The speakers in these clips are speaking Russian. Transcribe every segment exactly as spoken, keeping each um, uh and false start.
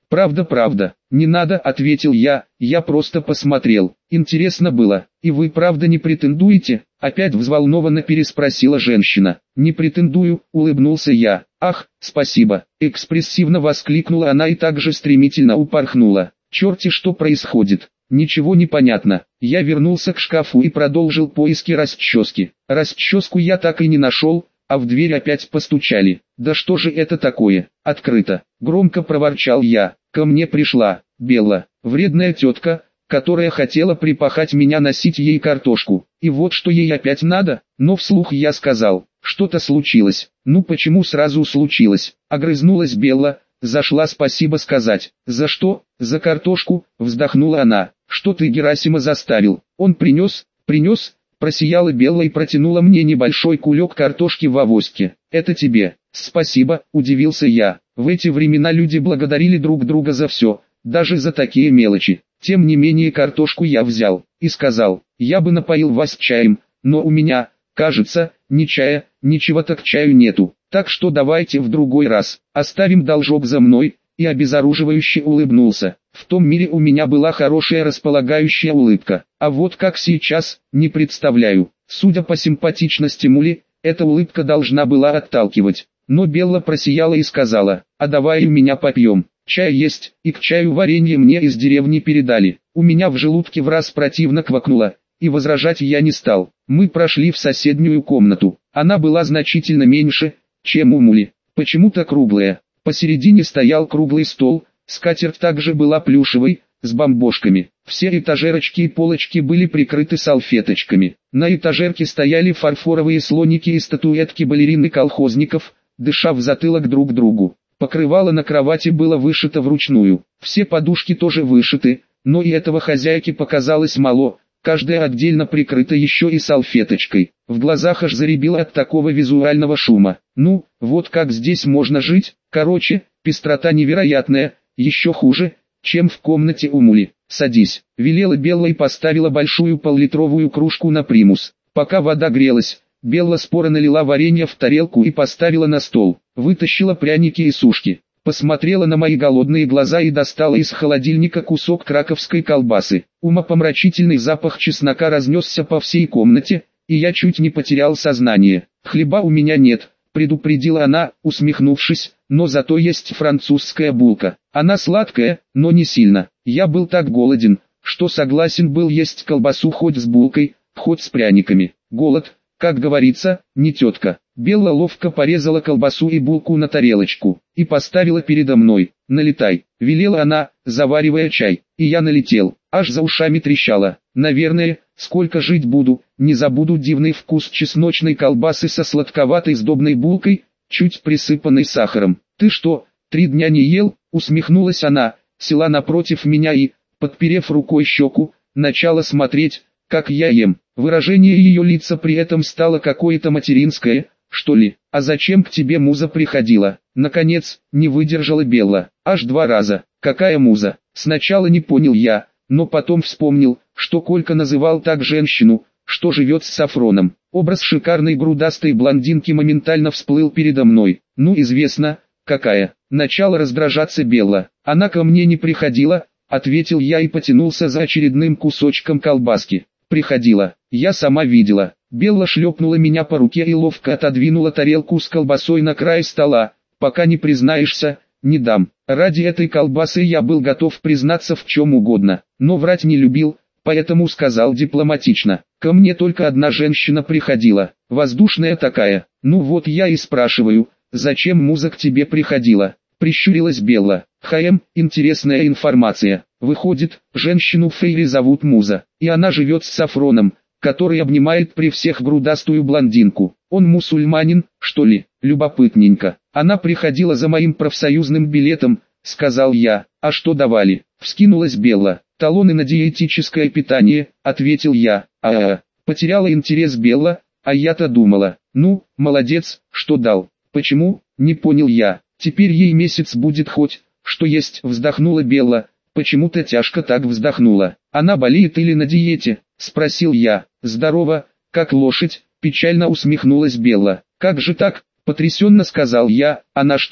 Правда, правда. Не надо, ответил я, я просто посмотрел. Интересно было. И вы правда не претендуете? Опять взволнованно переспросила женщина. Не претендую, улыбнулся я. Ах, спасибо. Экспрессивно воскликнула она и также стремительно упорхнула. Черти, что происходит? Ничего не понятно. Я вернулся к шкафу и продолжил поиски расчески. Расческу я так и не нашел, а в дверь опять постучали. Да что же это такое? Открыто. Громко проворчал я. Ко мне пришла Белла, вредная тетка, которая хотела припахать меня носить ей картошку. И вот что ей опять надо, но вслух я сказал, что-то случилось. Ну почему сразу случилось? Огрызнулась Белла, зашла спасибо сказать. За что? За картошку, вздохнула она. Что ты Герасима заставил? Он принес, принес, просияла Белла и протянула мне небольшой кулек картошки в авоське. Это тебе. Спасибо, удивился я. В эти времена люди благодарили друг друга за все, даже за такие мелочи. Тем не менее картошку я взял и сказал, я бы напоил вас чаем, но у меня, кажется, ни чая, ничего так чаю нету. Так что давайте в другой раз, оставим должок за мной, и обезоруживающе улыбнулся. В том мире у меня была хорошая располагающая улыбка, а вот как сейчас, не представляю. Судя по симпатичности Мули, эта улыбка должна была отталкивать. Но Белла просияла и сказала, а давай у меня попьем. Чай есть, и к чаю варенье мне из деревни передали. У меня в желудке враз противно квакнуло, и возражать я не стал. Мы прошли в соседнюю комнату. Она была значительно меньше, чем у Мули, почему-то круглая. Посередине стоял круглый стол, скатерть также была плюшевой, с бомбошками. Все этажерочки и полочки были прикрыты салфеточками. На этажерке стояли фарфоровые слоники и статуэтки балерин и колхозников, дыша в затылок друг другу. Покрывало на кровати было вышито вручную. Все подушки тоже вышиты, но и этого хозяйке показалось мало, каждая отдельно прикрыта еще и салфеточкой. В глазах аж заребило от такого визуального шума. Ну, вот как здесь можно жить? Короче, пестрота невероятная, еще хуже, чем в комнате у Мули. «Садись», — велела Белла и поставила большую поллитровую кружку на примус. Пока вода грелась, Белла споро налила варенье в тарелку и поставила на стол. Вытащила пряники и сушки. Посмотрела на мои голодные глаза и достала из холодильника кусок краковской колбасы. Умопомрачительный запах чеснока разнесся по всей комнате, и я чуть не потерял сознание. «Хлеба у меня нет», — предупредила она, усмехнувшись, «но зато есть французская булка. Она сладкая, но не сильно. Я был так голоден, что согласен был есть колбасу хоть с булкой, хоть с пряниками. Голод, как говорится, не тетка». Белла ловко порезала колбасу и булку на тарелочку и поставила передо мной. «Налетай», — велела она, заваривая чай, и я налетел, аж за ушами трещало. Наверное, сколько жить буду, не забуду дивный вкус чесночной колбасы со сладковатой сдобной булкой, чуть присыпанной сахаром. «Ты что, три дня не ел?» — усмехнулась она, села напротив меня и, подперев рукой щеку, начала смотреть, как я ем. Выражение ее лица при этом стало какое-то материнское, что ли. «А зачем к тебе муза приходила?» Наконец, не выдержала Белла. «Аж два раза. Какая муза?» Сначала не понял я, но потом вспомнил, что Колька называл так женщину, что живет с Сафроном. Образ шикарной грудастой блондинки моментально всплыл передо мной. «Ну известно, какая». Начала раздражаться Белла. «Она ко мне не приходила», — ответил я и потянулся за очередным кусочком колбаски. «Приходила. Я сама видела». Белла шлепнула меня по руке и ловко отодвинула тарелку с колбасой на край стола. «Пока не признаешься, не дам». Ради этой колбасы я был готов признаться в чем угодно, но врать не любил, поэтому сказал дипломатично. «Ко мне только одна женщина приходила, воздушная такая». «Ну вот я и спрашиваю, зачем муза к тебе приходила?» Прищурилась Белла. «Хм, интересная информация. Выходит, женщину Фейри зовут Муза, и она живет с Сафроном, который обнимает при всех грудастую блондинку. Он мусульманин, что ли? Любопытненько. Она приходила за моим профсоюзным билетом», — сказал я. «А что давали?» — вскинулась Белла. «Талоны на диетическое питание», — ответил я. «А-а-а». Потеряла интерес Белла, а я-то думала. «Ну, молодец, что дал». «Почему?» — не понял я. «Теперь ей месяц будет хоть, что есть», — вздохнула Белла. Почему-то тяжко так вздохнула. «Она болеет или на диете?» — спросил я. «Здорово, как лошадь», — печально усмехнулась Белла. «Как же так?» — потрясенно сказал я. «Она что,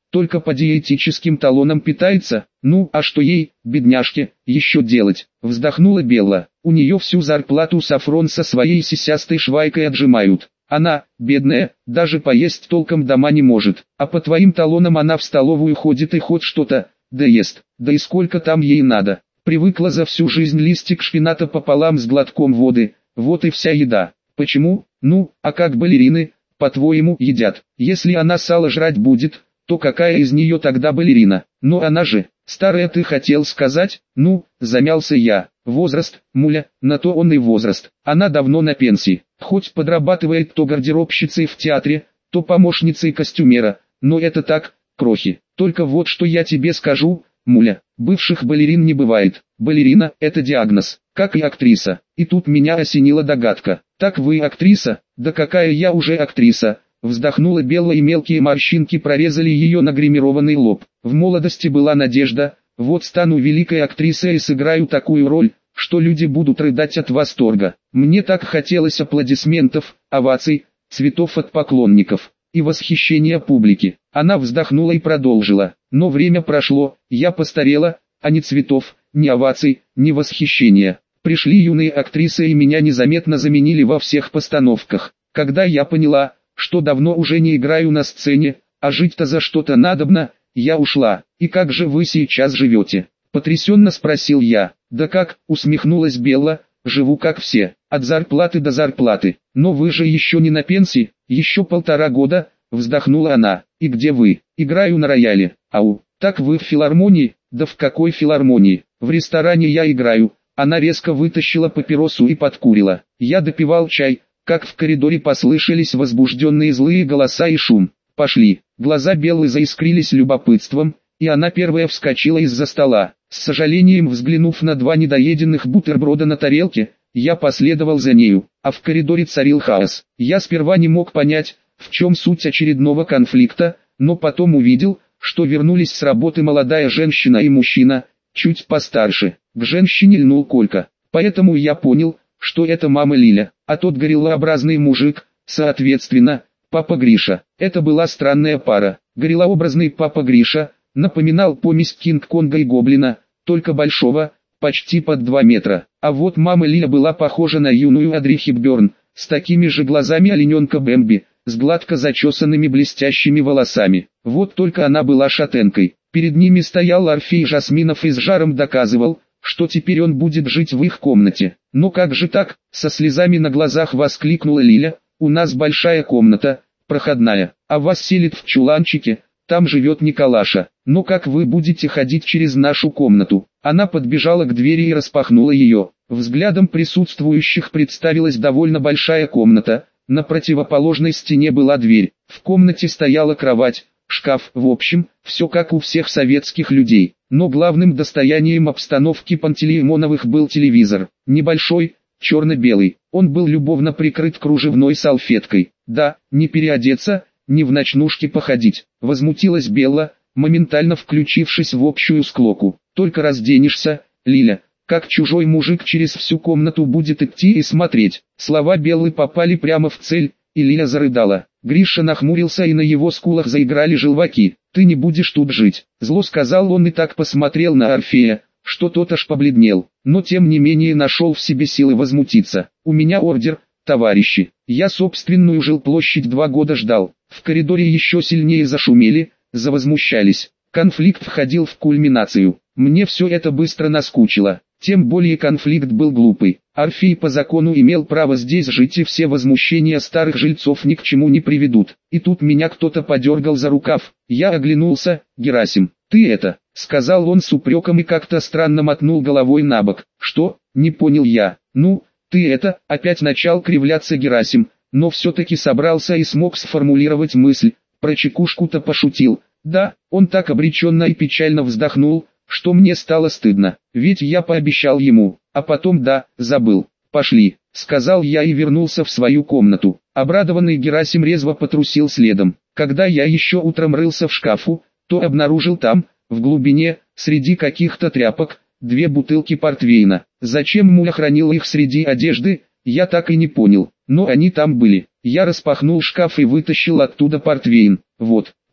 только по диетическим талонам питается, ну а что ей, бедняжке, еще делать? Вздохнула Белла, у нее всю зарплату Сафрон со своей сисястой швайкой отжимают. Она, бедная, даже поесть толком дома не может, а по твоим талонам она в столовую ходит и хоть что-то, да ест, да и сколько там ей надо. Привыкла за всю жизнь листик шпината пополам с глотком воды, вот и вся еда. Почему? Ну, а как балерины, по-твоему, едят? Если она сало жрать будет, то какая из нее тогда балерина? Но она же, старая, ты хотел сказать? Ну, замялся я. Возраст, муля, на то он и возраст. Она давно на пенсии, хоть подрабатывает то гардеробщицей в театре, то помощницей костюмера, но это так, крохи. Только вот что я тебе скажу, муля, бывших балерин не бывает. Балерина – это диагноз, как и актриса. И тут меня осенила догадка. Так вы актриса? Да какая я уже актриса? Вздохнула Белла, и мелкие морщинки прорезали ее нагримированный лоб. В молодости была надежда, вот стану великой актрисой и сыграю такую роль, что люди будут рыдать от восторга. Мне так хотелось аплодисментов, оваций, цветов от поклонников и восхищения публики. Она вздохнула и продолжила. Но время прошло, я постарела, а ни цветов, ни оваций, ни восхищения. Пришли юные актрисы и меня незаметно заменили во всех постановках. Когда я поняла, что давно уже не играю на сцене, а жить-то за что-то надобно, я ушла. И как же вы сейчас живете? Потрясенно спросил я. Да как, усмехнулась Белла, живу как все, от зарплаты до зарплаты. Но вы же еще не на пенсии, еще полтора года, вздохнула она. И где вы? Играю на рояле. Ау, так вы в филармонии? Да в какой филармонии? В ресторане я играю. Она резко вытащила папиросу и подкурила. Я допивал чай, как в коридоре послышались возбужденные злые голоса и шум. Пошли. Глаза Беллы заискрились любопытством, и она первая вскочила из-за стола. С сожалением взглянув на два недоеденных бутерброда на тарелке, я последовал за нею, а в коридоре царил хаос. Я сперва не мог понять, в чем суть очередного конфликта, но потом увидел, что вернулись с работы молодая женщина и мужчина, чуть постарше. К женщине льнул Колька, поэтому я понял, что это мама Лиля, а тот гориллообразный мужик, соответственно, папа Гриша. Это была странная пара. Гориллообразный папа Гриша напоминал помесь Кинг-Конга и Гоблина, только большого, почти под два метра. А вот мама Лиля была похожа на юную Одри Хепберн, с такими же глазами олененка Бэмби, с гладко зачесанными блестящими волосами. Вот только она была шатенкой. Перед ними стоял Орфей Жасминов и с жаром доказывал, что теперь он будет жить в их комнате. Но как же так, со слезами на глазах воскликнула Лиля, у нас большая комната, проходная, а вас селит в чуланчике, там живет Николаша. Но как вы будете ходить через нашу комнату? Она подбежала к двери и распахнула ее. Взглядом присутствующих представилась довольно большая комната, на противоположной стене была дверь, в комнате стояла кровать, шкаф, в общем, все как у всех советских людей. Но главным достоянием обстановки Пантелеймоновых был телевизор, небольшой, черно-белый, он был любовно прикрыт кружевной салфеткой. Да, не переодеться, не в ночнушке походить, возмутилась Белла, моментально включившись в общую склоку. Только разденешься, Лиля, как чужой мужик через всю комнату будет идти и смотреть. Слова Беллы попали прямо в цель, и Лиля зарыдала. Гриша нахмурился, и на его скулах заиграли желваки. «Ты не будешь тут жить», — зло сказал он и так посмотрел на Орфея, что тот аж побледнел, но тем не менее нашел в себе силы возмутиться. «У меня ордер, товарищи, я собственную жилплощадь два года ждал». В коридоре еще сильнее зашумели, завозмущались. Конфликт входил в кульминацию. Мне все это быстро наскучило. Тем более конфликт был глупый. Орфей по закону имел право здесь жить, и все возмущения старых жильцов ни к чему не приведут. И тут меня кто-то подергал за рукав. Я оглянулся. «Герасим, ты это», — сказал он с упреком и как-то странно мотнул головой на бок. «Что?» — не понял я. «Ну, ты это», — опять начал кривляться Герасим, но все-таки собрался и смог сформулировать мысль. Про чекушку-то пошутил. Да, он так обреченно и печально вздохнул, что мне стало стыдно, ведь я пообещал ему, а потом да, забыл. «Пошли», — сказал я и вернулся в свою комнату. Обрадованный Герасим резво потрусил следом. Когда я еще утром рылся в шкафу, то обнаружил там, в глубине, среди каких-то тряпок, две бутылки портвейна. Зачем муля хранил их среди одежды, я так и не понял, но они там были. Я распахнул шкаф и вытащил оттуда портвейн. Вот.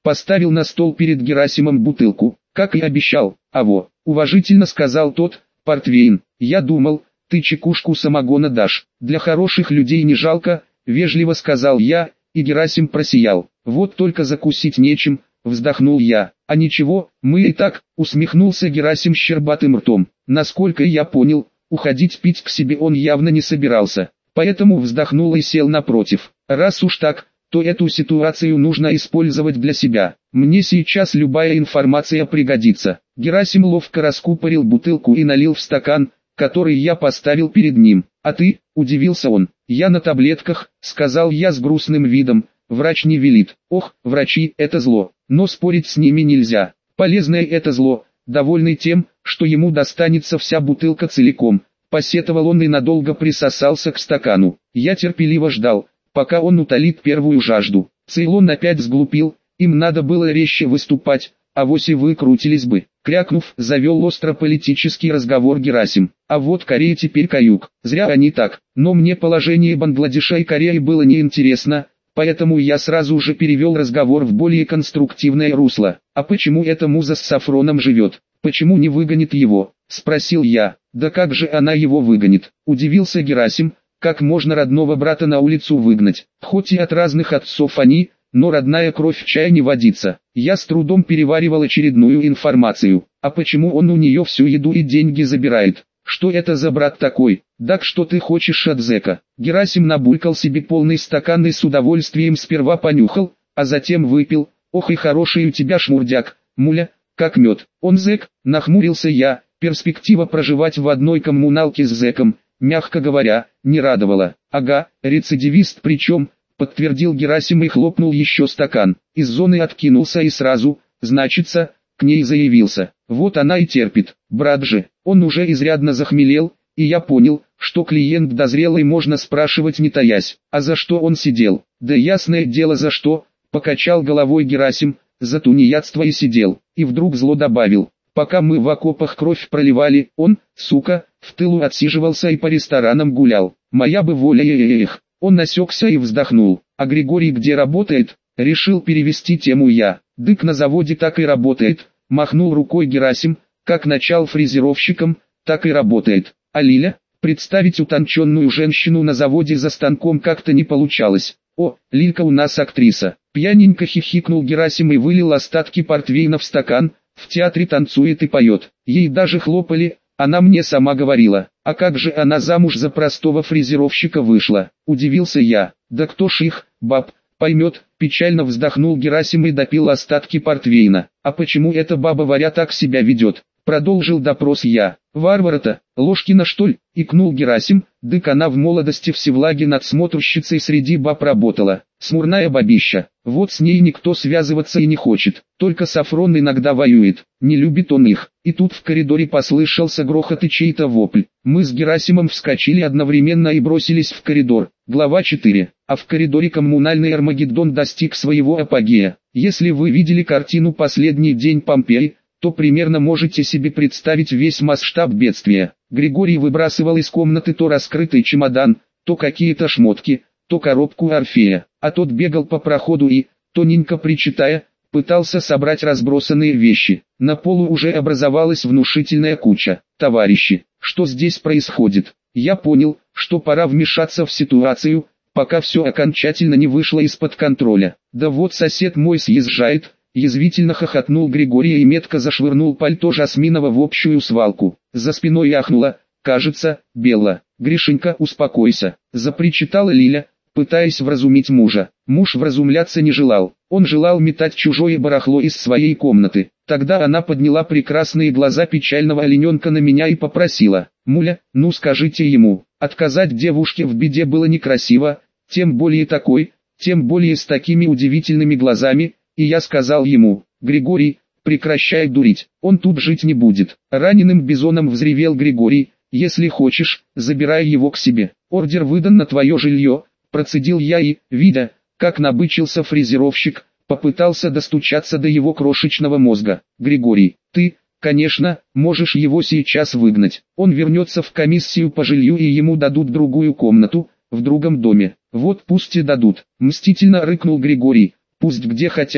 поставил на стол перед Герасимом бутылку, как и обещал. «Аво», — уважительно сказал тот, — «портвейн. Я думал, ты чекушку самогона дашь. Для хороших людей не жалко», — вежливо сказал я, и Герасим просиял. «Вот только закусить нечем», — вздохнул я. «А ничего, мы и так», — усмехнулся Герасим щербатым ртом. Насколько я понял, уходить пить к себе он явно не собирался, поэтому вздохнул и сел напротив. «Раз уж так, то эту ситуацию нужно использовать для себя. Мне сейчас любая информация пригодится». Герасим ловко раскупорил бутылку и налил в стакан, который я поставил перед ним. «А ты?» – удивился он. «Я на таблетках», – сказал я с грустным видом. «Врач не велит». «Ох, врачи – это зло, но спорить с ними нельзя. Полезное это зло». Довольный тем, что ему достанется вся бутылка целиком, посетовал он и надолго присосался к стакану. Я терпеливо ждал, пока он утолит первую жажду. Цейлон опять сглупил, им надо было резче выступать, авось и выкрутились бы. Крякнув, завел остро-политический разговор Герасим. А вот Корея теперь каюк. Зря они так. Но мне положение Бангладеша и Кореи было неинтересно, поэтому я сразу же перевел разговор в более конструктивное русло. «А почему эта муза с Сафроном живет? Почему не выгонит его?» – спросил я. «Да как же она его выгонит?» – удивился Герасим. «Как можно родного брата на улицу выгнать? Хоть и от разных отцов они, но родная кровь в чай не водится». Я с трудом переваривал очередную информацию. «А почему он у нее всю еду и деньги забирает? Что это за брат такой? Так что ты хочешь от зэка?» Герасим набулькал себе полный стакан и с удовольствием сперва понюхал, а затем выпил. «Ох и хороший у тебя шмурдяк, муля, как мед». «Он зэк?» – нахмурился я. Перспектива проживать в одной коммуналке с зэком, мягко говоря, не радовала. «Ага, рецидивист причем», – подтвердил Герасим и хлопнул еще стакан. Из зоны откинулся и сразу, значится, к ней заявился. Вот она и терпит. Брат же, он уже изрядно захмелел, и я понял, что клиент дозрелый, можно спрашивать не таясь. А за что он сидел? Да ясное дело за что, покачал головой Герасим, за тунеядство и сидел. И вдруг зло добавил. Пока мы в окопах кровь проливали, он, сука, в тылу отсиживался и по ресторанам гулял. Моя бы воля, эх. Он насекся и вздохнул. А Григорий где работает? Решил перевести тему я. Дык на заводе так и работает, махнул рукой Герасим, как начал фрезеровщиком, так и работает. А Лиля? Представить утонченную женщину на заводе за станком как-то не получалось. О, Лилька у нас актриса. Пьяненько хихикнул Герасим и вылил остатки портвейна в стакан. В театре танцует и поет. Ей даже хлопали, она мне сама говорила. А как же она замуж за простого фрезеровщика вышла? Удивился я. Да кто ж их, баб, поймет, печально вздохнул Герасим и допил остатки портвейна. А почему эта баба-варя так себя ведет? Продолжил допрос я. Варвара-то, Ложкина что ли? Икнул Герасим. Дык она в молодости в Севлаге надсмотрщицей среди баб работала. Смурная бабища. Вот с ней никто связываться и не хочет. Только Сафрон иногда воюет. Не любит он их. И тут в коридоре послышался грохот и чей-то вопль. Мы с Герасимом вскочили одновременно и бросились в коридор. Глава четыре. А в коридоре коммунальный Армагеддон достиг своего апогея. Если вы видели картину «Последний день Помпеи», то примерно можете себе представить весь масштаб бедствия. Григорий выбрасывал из комнаты то раскрытый чемодан, то какие-то шмотки, то коробку Орфея, а тот бегал по проходу и, тоненько причитая, пытался собрать разбросанные вещи. На полу уже образовалась внушительная куча. «Товарищи, что здесь происходит?» Я понял, что пора вмешаться в ситуацию, пока все окончательно не вышло из-под контроля. «Да вот сосед мой съезжает», язвительно хохотнул Григорий и метко зашвырнул пальто Жасминова в общую свалку. За спиной ахнула, кажется, Белла. «Гришенька, успокойся», запричитала Лиля, пытаясь вразумить мужа. Муж вразумляться не желал, он желал метать чужое барахло из своей комнаты. Тогда она подняла прекрасные глаза печального олененка на меня и попросила: «Муля, ну скажите ему, отказать девушке в беде было некрасиво, тем более такой, тем более с такими удивительными глазами». И я сказал ему: «Григорий, прекращай дурить, он тут жить не будет». Раненым бизоном взревел Григорий: «Если хочешь, забирай его к себе. Ордер выдан на твое жилье», процедил я и, видя, как набычился фрезеровщик, попытался достучаться до его крошечного мозга. «Григорий, ты, конечно, можешь его сейчас выгнать. Он вернется в комиссию по жилью и ему дадут другую комнату, в другом доме. Вот пусть и дадут». Мстительно рыкнул Григорий. «Пусть где хотят,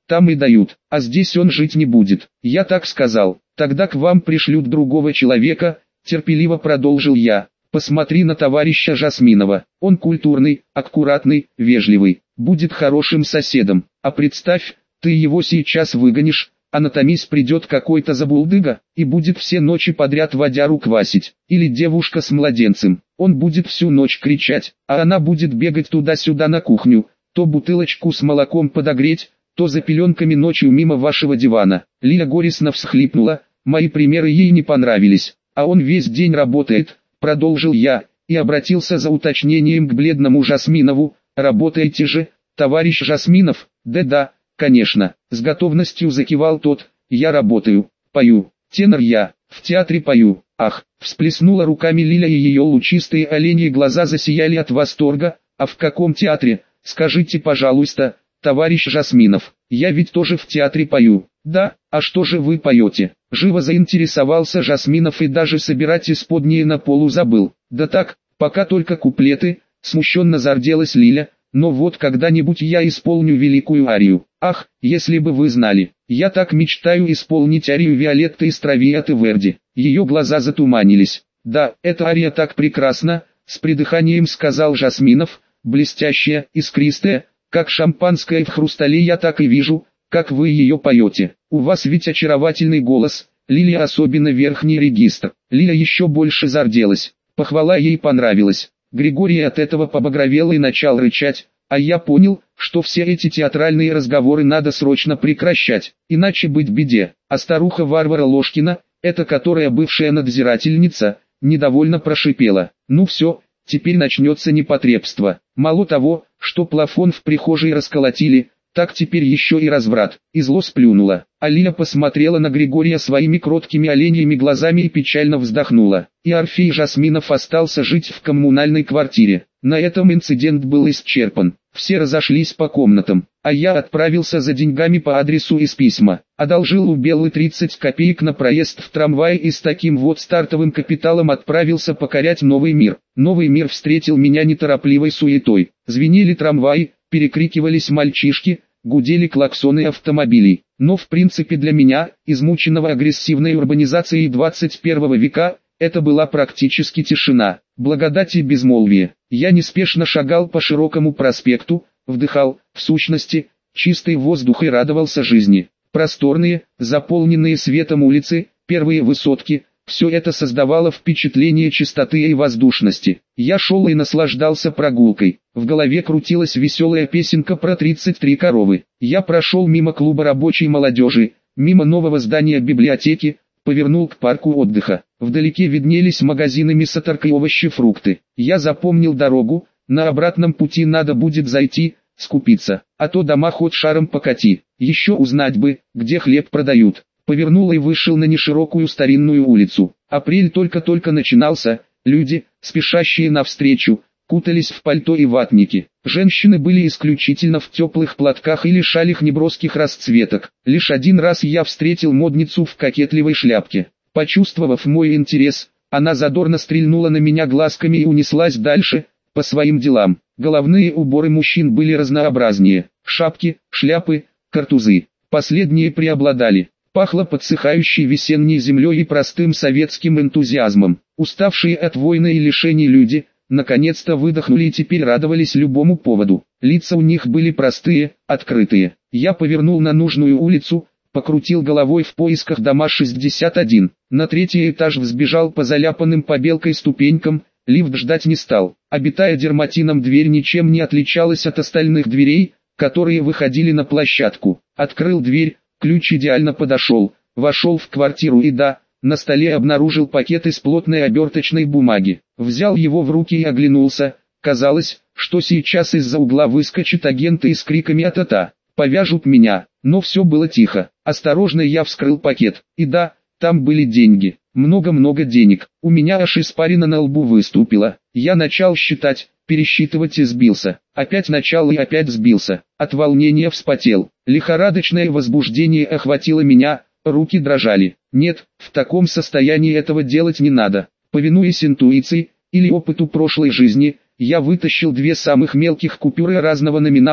там и дают, а здесь он жить не будет. Я так сказал, тогда к вам пришлют другого человека, терпеливо продолжил я. Посмотри на товарища Жасминова, он культурный, аккуратный, вежливый, будет хорошим соседом, а представь, ты его сейчас выгонишь, анатомист придет какой-то забулдыга, и будет все ночи подряд водяру квасить, или девушка с младенцем, он будет всю ночь кричать, а она будет бегать туда-сюда на кухню, то бутылочку с молоком подогреть, то за пеленками ночью мимо вашего дивана. Лиля горестно всхлипнула, мои примеры ей не понравились, а он весь день работает, продолжил я, и обратился за уточнением к бледному Жасминову, работаете же, товарищ Жасминов? Да-да, конечно, с готовностью закивал тот, я работаю, пою, тенор я, в театре пою, ах, всплеснула руками Лиля и ее лучистые оленьи глаза засияли от восторга, а в каком театре, скажите пожалуйста, товарищ Жасминов, я ведь тоже в театре пою. Да, а что же вы поете? Живо заинтересовался Жасминов и даже собирать исподние на полу забыл. Да так, пока только куплеты, смущенно зарделась Лиля, но вот когда-нибудь я исполню великую арию. Ах, если бы вы знали, я так мечтаю исполнить арию Виолетты из Травиаты Верди. Ее глаза затуманились. Да, эта ария так прекрасна, с придыханием сказал Жасминов, блестящая, искристая, как шампанское в хрустале я так и вижу, как вы ее поете. У вас ведь очаровательный голос, Лилия, особенно верхний регистр. Лиля еще больше зарделась, похвала ей понравилась. Григорий от этого побагровел и начал рычать, а я понял, что все эти театральные разговоры надо срочно прекращать, иначе быть беде. А старуха Варвара Ложкина, эта которая бывшая надзирательница, недовольно прошипела. Ну все, теперь начнется непотребство. Мало того, что плафон в прихожей расколотили, так теперь еще и разврат, и зло сплюнула. А Лиля посмотрела на Григория своими кроткими оленьими глазами и печально вздохнула. И Орфей Жасминов остался жить в коммунальной квартире. На этом инцидент был исчерпан. Все разошлись по комнатам, а я отправился за деньгами по адресу из письма. Одолжил у Беллы тридцать копеек на проезд в трамвае и с таким вот стартовым капиталом отправился покорять новый мир. Новый мир встретил меня неторопливой суетой. Звенели трамваи, перекрикивались мальчишки, гудели клаксоны автомобилей. Но в принципе для меня, измученного агрессивной урбанизацией двадцать первого века, это была практически тишина, благодать и безмолвие. Я неспешно шагал по широкому проспекту, вдыхал, в сущности, чистый воздух и радовался жизни. Просторные, заполненные светом улицы, первые высотки, все это создавало впечатление чистоты и воздушности. Я шел и наслаждался прогулкой. В голове крутилась веселая песенка про тридцать три коровы. Я прошел мимо клуба рабочей молодежи, мимо нового здания библиотеки, повернул к парку отдыха. Вдалеке виднелись магазины мясоторг и овощи-фрукты. Я запомнил дорогу, на обратном пути надо будет зайти, скупиться, а то дома хоть шаром покати. Еще узнать бы, где хлеб продают. Повернул и вышел на неширокую старинную улицу. Апрель только-только начинался, люди, спешащие навстречу, кутались в пальто и ватники. Женщины были исключительно в теплых платках или шалях неброских расцветок. Лишь один раз я встретил модницу в кокетливой шляпке. Почувствовав мой интерес, она задорно стрельнула на меня глазками и унеслась дальше, по своим делам. Головные уборы мужчин были разнообразнее. Шапки, шляпы, картузы. Последние преобладали. Пахло подсыхающей весенней землей и простым советским энтузиазмом. Уставшие от войны и лишений люди, наконец-то выдохнули и теперь радовались любому поводу. Лица у них были простые, открытые. Я повернул на нужную улицу, покрутил головой в поисках дома шестьдесят один. На третий этаж взбежал по заляпанным побелкой ступенькам, лифт ждать не стал. Обитая дерматином, дверь ничем не отличалась от остальных дверей, которые выходили на площадку. Открыл дверь, ключ идеально подошел, вошел в квартиру и да, на столе обнаружил пакет из плотной оберточной бумаги. Взял его в руки и оглянулся. Казалось, что сейчас из-за угла выскочат агенты и с криками «А-та-та!» повяжут меня. Но все было тихо. Осторожно я вскрыл пакет. И да, там были деньги. Много-много денег. У меня аж испарина на лбу выступила. Я начал считать, пересчитывать и сбился. Опять начал и опять сбился. От волнения вспотел. Лихорадочное возбуждение охватило меня, руки дрожали. Нет, в таком состоянии этого делать не надо. Повинуясь интуиции, или опыту прошлой жизни, я вытащил две самых мелких купюры разного номинала,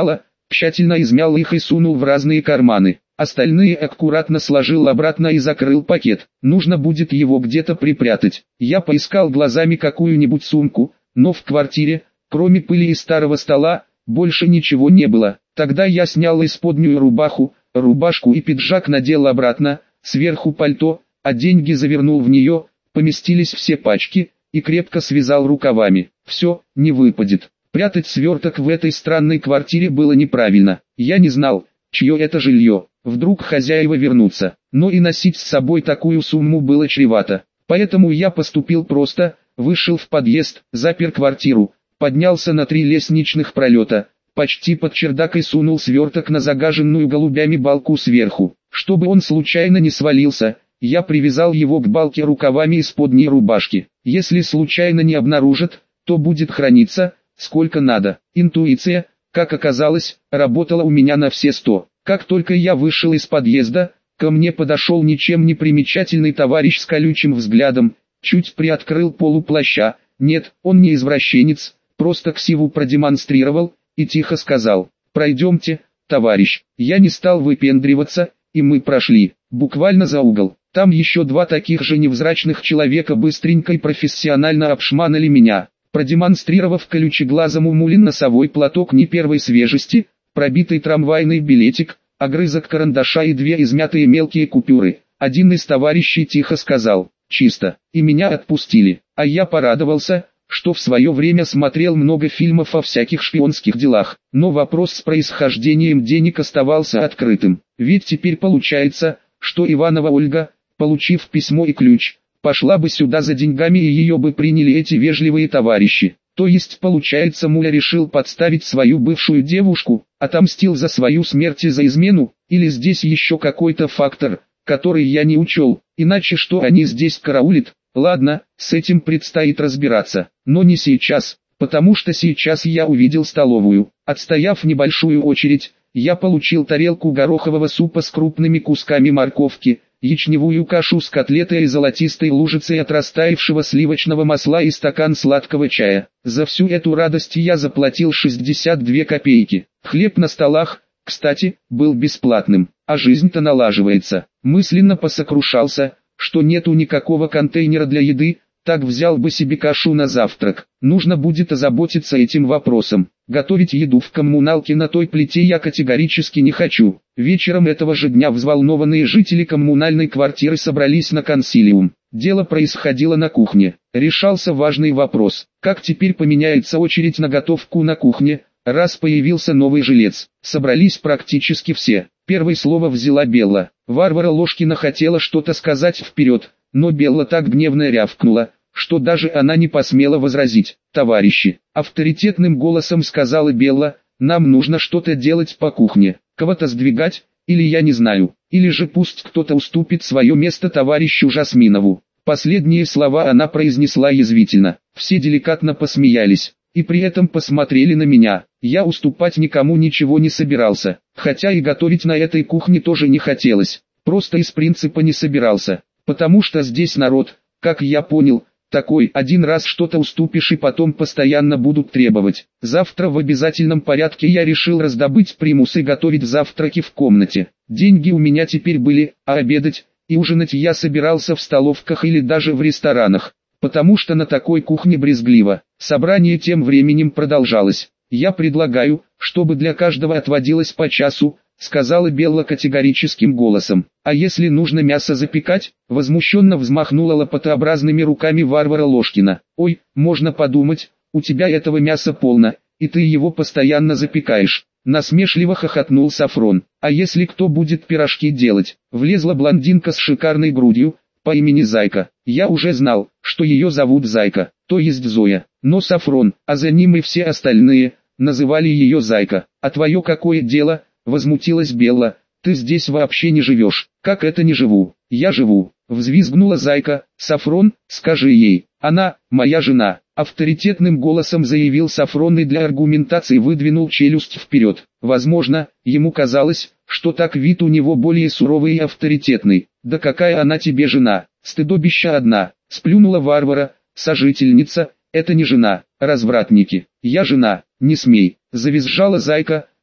тщательно измял их и сунул в разные карманы. Остальные аккуратно сложил обратно и закрыл пакет. Нужно будет его где-то припрятать. Я поискал глазами какую-нибудь сумку, но в квартире, кроме пыли и старого стола, больше ничего не было. Тогда я снял исподнюю рубаху, рубашку и пиджак надел обратно, сверху пальто, а деньги завернул в нее, поместились все пачки, и крепко связал рукавами. Все, не выпадет. Прятать сверток в этой странной квартире было неправильно. Я не знал, чье это жилье. Вдруг хозяева вернутся, но и носить с собой такую сумму было чревато. Поэтому я поступил просто, вышел в подъезд, запер квартиру, поднялся на три лестничных пролета, почти под чердак и сунул сверток на загаженную голубями балку сверху. Чтобы он случайно не свалился, я привязал его к балке рукавами исподней рубашки. Если случайно не обнаружат, то будет храниться, сколько надо. Интуиция, как оказалось, работала у меня на все сто. Как только я вышел из подъезда, ко мне подошел ничем не примечательный товарищ с колючим взглядом, чуть приоткрыл полу плаща. Нет, он не извращенец, просто ксиву продемонстрировал и тихо сказал: «Пройдемте, товарищ». Я не стал выпендриваться, и мы прошли, буквально за угол. Там еще два таких же невзрачных человека быстренько и профессионально обшманали меня, продемонстрировав колючеглазому мулин носовой платок не первой свежести, пробитый трамвайный билетик, огрызок карандаша и две измятые мелкие купюры. Один из товарищей тихо сказал: «Чисто», и меня отпустили, а я порадовался, что в свое время смотрел много фильмов о всяких шпионских делах, но вопрос с происхождением денег оставался открытым. Ведь теперь получается, что Иванова Ольга, получив письмо и ключ, пошла бы сюда за деньгами и ее бы приняли эти вежливые товарищи. То есть получается, Муля решил подставить свою бывшую девушку, отомстил за свою смерть и за измену, или здесь еще какой-то фактор, который я не учел, иначе что они здесь караулят? Ладно, с этим предстоит разбираться, но не сейчас, потому что сейчас я увидел столовую. Отстояв небольшую очередь, я получил тарелку горохового супа с крупными кусками морковки, ячневую кашу с котлетой и золотистой лужицей от растаявшего сливочного масла и стакан сладкого чая. За всю эту радость я заплатил шестьдесят две копейки. Хлеб на столах, кстати, был бесплатным, а жизнь-то налаживается. Мысленно посокрушался, что нету никакого контейнера для еды, так взял бы себе кашу на завтрак. Нужно будет озаботиться этим вопросом. Готовить еду в коммуналке на той плите я категорически не хочу. Вечером этого же дня взволнованные жители коммунальной квартиры собрались на консилиум. Дело происходило на кухне. Решался важный вопрос: как теперь поменяется очередь на готовку на кухне, раз появился новый жилец. Собрались практически все. Первое слово взяла Белла. Варвара Ложкина хотела что-то сказать вперед, но Белла так гневно рявкнула, что даже она не посмела возразить. «Товарищи», — авторитетным голосом сказала Белла, — «нам нужно что-то делать по кухне, кого-то сдвигать, или я не знаю, или же пусть кто-то уступит свое место товарищу Жасминову». Последние слова она произнесла язвительно. Все деликатно посмеялись, и при этом посмотрели на меня. Я уступать никому ничего не собирался, хотя и готовить на этой кухне тоже не хотелось, просто из принципа не собирался, потому что здесь народ, как я понял, такой: один раз что-то уступишь и потом постоянно будут требовать. Завтра в обязательном порядке я решил раздобыть примус и готовить завтраки в комнате. Деньги у меня теперь были, а обедать и ужинать я собирался в столовках или даже в ресторанах, потому что на такой кухне брезгливо. Собрание тем временем продолжалось. «Я предлагаю, чтобы для каждого отводилось по часу», — сказала Белла категорическим голосом. «А если нужно мясо запекать?» — возмущенно взмахнула лопатообразными руками Варвара Ложкина. «Ой, можно подумать, у тебя этого мяса полно, и ты его постоянно запекаешь». Насмешливо хохотнул Сафрон. «А если кто будет пирожки делать?» Влезла блондинка с шикарной грудью, по имени Зайка. Я уже знал, что ее зовут Зайка, то есть Зоя, но Сафрон, а за ним и все остальные, называли ее Зайка. «А твое какое дело?» — возмутилась Белла. «Ты здесь вообще не живешь». «Как это не живу? Я живу», — взвизгнула Зайка. «Сафрон, скажи ей, она моя жена», — авторитетным голосом заявил Сафрон и для аргументации выдвинул челюсть вперед. Возможно, ему казалось, что так вид у него более суровый и авторитетный. «Да какая она тебе жена? Стыдобища одна», — сплюнула Варвара. «Сожительница, это не жена, развратники». «Я жена, не смей», — завизжала Зайка.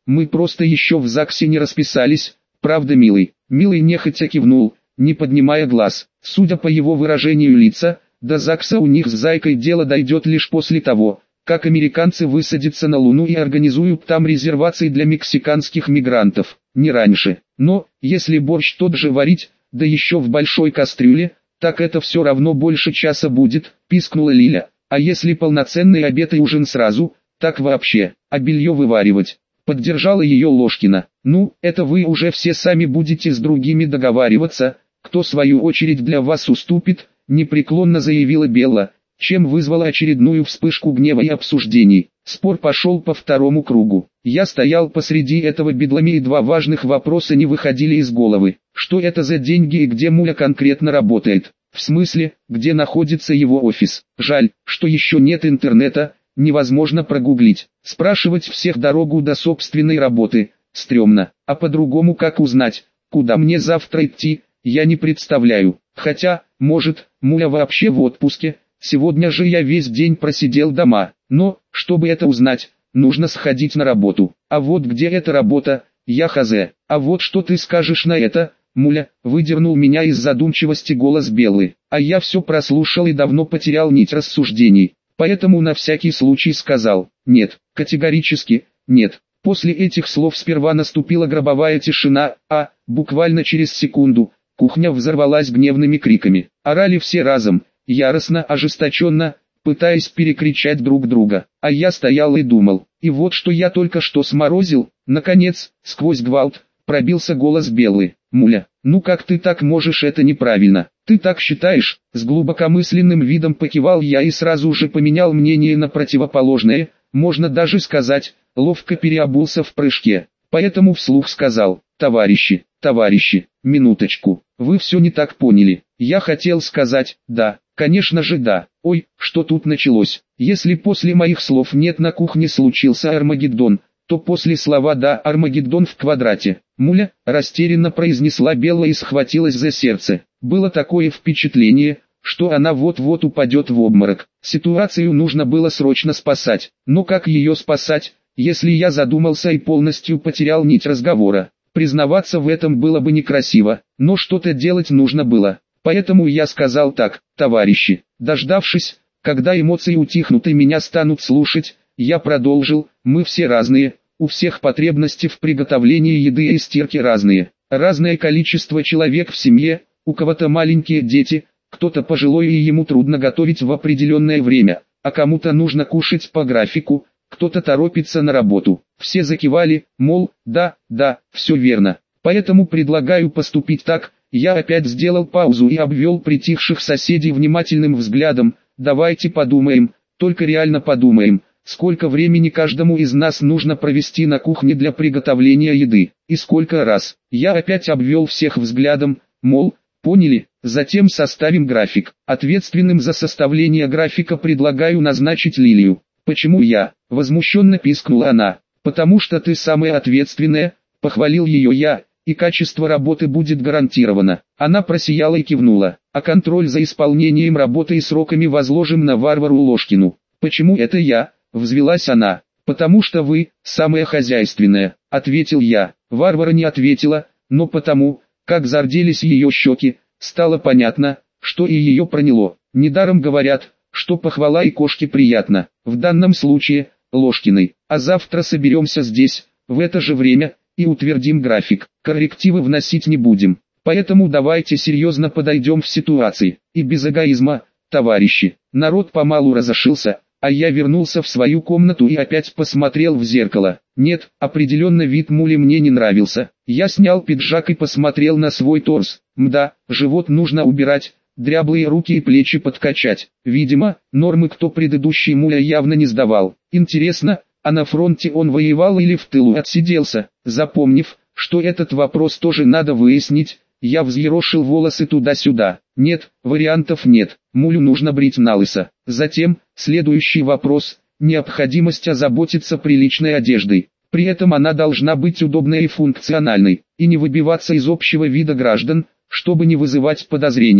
мы просто еще в ЗАГСе не расписались, правда, милый?» Милый нехотя кивнул, не поднимая глаз. Судя по его выражению лица, до ЗАГСа у них с Зайкой дело дойдет лишь после того, как американцы высадятся на Луну и организуют там резервации для мексиканских мигрантов, не раньше. Но, если борщ тот же варить, да еще в большой кастрюле, так это все равно больше часа будет, пискнула Лиля. А если полноценный обед и ужин сразу, так вообще, а белье вываривать? Поддержала ее Ложкина. Ну, это вы уже все сами будете с другими договариваться, кто свою очередь для вас уступит, непреклонно заявила Белла, чем вызвала очередную вспышку гнева и обсуждений. Спор пошел по второму кругу. Я стоял посреди этого бедлами, и два важных вопроса не выходили из головы. Что это за деньги и где Муля конкретно работает? В смысле, где находится его офис? Жаль, что еще нет интернета, невозможно прогуглить. Спрашивать всех дорогу до собственной работы, стрёмно. А по-другому как узнать, куда мне завтра идти, я не представляю. Хотя, может, Муля вообще в отпуске. Сегодня же я весь день просидел дома, но, чтобы это узнать, нужно сходить на работу. А вот где эта работа, я хз. А вот что ты скажешь на это, Муля? Выдернул меня из задумчивости голос Беллы. А я все прослушал и давно потерял нить рассуждений, поэтому на всякий случай сказал: нет, категорически, нет. После этих слов сперва наступила гробовая тишина, а, буквально через секунду, кухня взорвалась гневными криками. Орали все разом, яростно, ожесточенно, пытаясь перекричать друг друга. А я стоял и думал, и вот что я только что сморозил. Наконец, сквозь гвалт, пробился голос Беллы. Муля, ну как ты так можешь, это неправильно. Ты так считаешь? С глубокомысленным видом покивал я и сразу же поменял мнение на противоположное, можно даже сказать, ловко переобулся в прыжке. Поэтому вслух сказал: товарищи, товарищи, минуточку, вы все не так поняли. Я хотел сказать, да, конечно же да. Ой, что тут началось? Если после моих слов «нет» на кухне случился Армагеддон, то после слова «да» Армагеддон в квадрате. Муля, растерянно произнесла Белла и схватилась за сердце. Было такое впечатление, что она вот-вот упадет в обморок. Ситуацию нужно было срочно спасать. Но как ее спасать, если я задумался и полностью потерял нить разговора? Признаваться в этом было бы некрасиво, но что-то делать нужно было. Поэтому я сказал так: товарищи, дождавшись, когда эмоции утихнут и меня станут слушать, я продолжил: мы все разные, у всех потребности в приготовлении еды и стирке разные. Разное количество человек в семье, у кого-то маленькие дети, кто-то пожилой и ему трудно готовить в определенное время, а кому-то нужно кушать по графику, кто-то торопится на работу. Все закивали, мол, да, да, все верно. Поэтому предлагаю поступить так. Я опять сделал паузу и обвел притихших соседей внимательным взглядом. Давайте подумаем, только реально подумаем, сколько времени каждому из нас нужно провести на кухне для приготовления еды, и сколько раз. Я опять обвел всех взглядом, мол, поняли, затем составим график. Ответственным за составление графика предлагаю назначить Лилию. Почему я? Возмущенно пискнула она. Потому что ты самая ответственная, похвалил ее я. И качество работы будет гарантировано. Она просияла и кивнула. А контроль за исполнением работы и сроками возложим на Варвару Ложкину. Почему это я? Взвилась она. Потому что вы, самая хозяйственная, ответил я. Варвара не ответила, но потому, как зарделись ее щеки, стало понятно, что и ее проняло. Недаром говорят, что похвала и кошке приятно. В данном случае, Ложкиной. А завтра соберемся здесь, в это же время, и утвердим график. Коррективы вносить не будем. Поэтому давайте серьезно подойдем в ситуации. И без эгоизма, товарищи. Народ помалу разошелся, а я вернулся в свою комнату и опять посмотрел в зеркало. Нет, определенно вид Мули мне не нравился. Я снял пиджак и посмотрел на свой торс. Мда, живот нужно убирать, дряблые руки и плечи подкачать. Видимо, нормы кто предыдущий Муля явно не сдавал. Интересно, а на фронте он воевал или в тылу отсиделся? Запомнив, что этот вопрос тоже надо выяснить, я взъерошил волосы туда-сюда. Нет, вариантов нет, Мулю нужно брить налысо. Затем, следующий вопрос, необходимость озаботиться приличной одеждой. При этом она должна быть удобной и функциональной, и не выбиваться из общего вида граждан, чтобы не вызывать подозрения.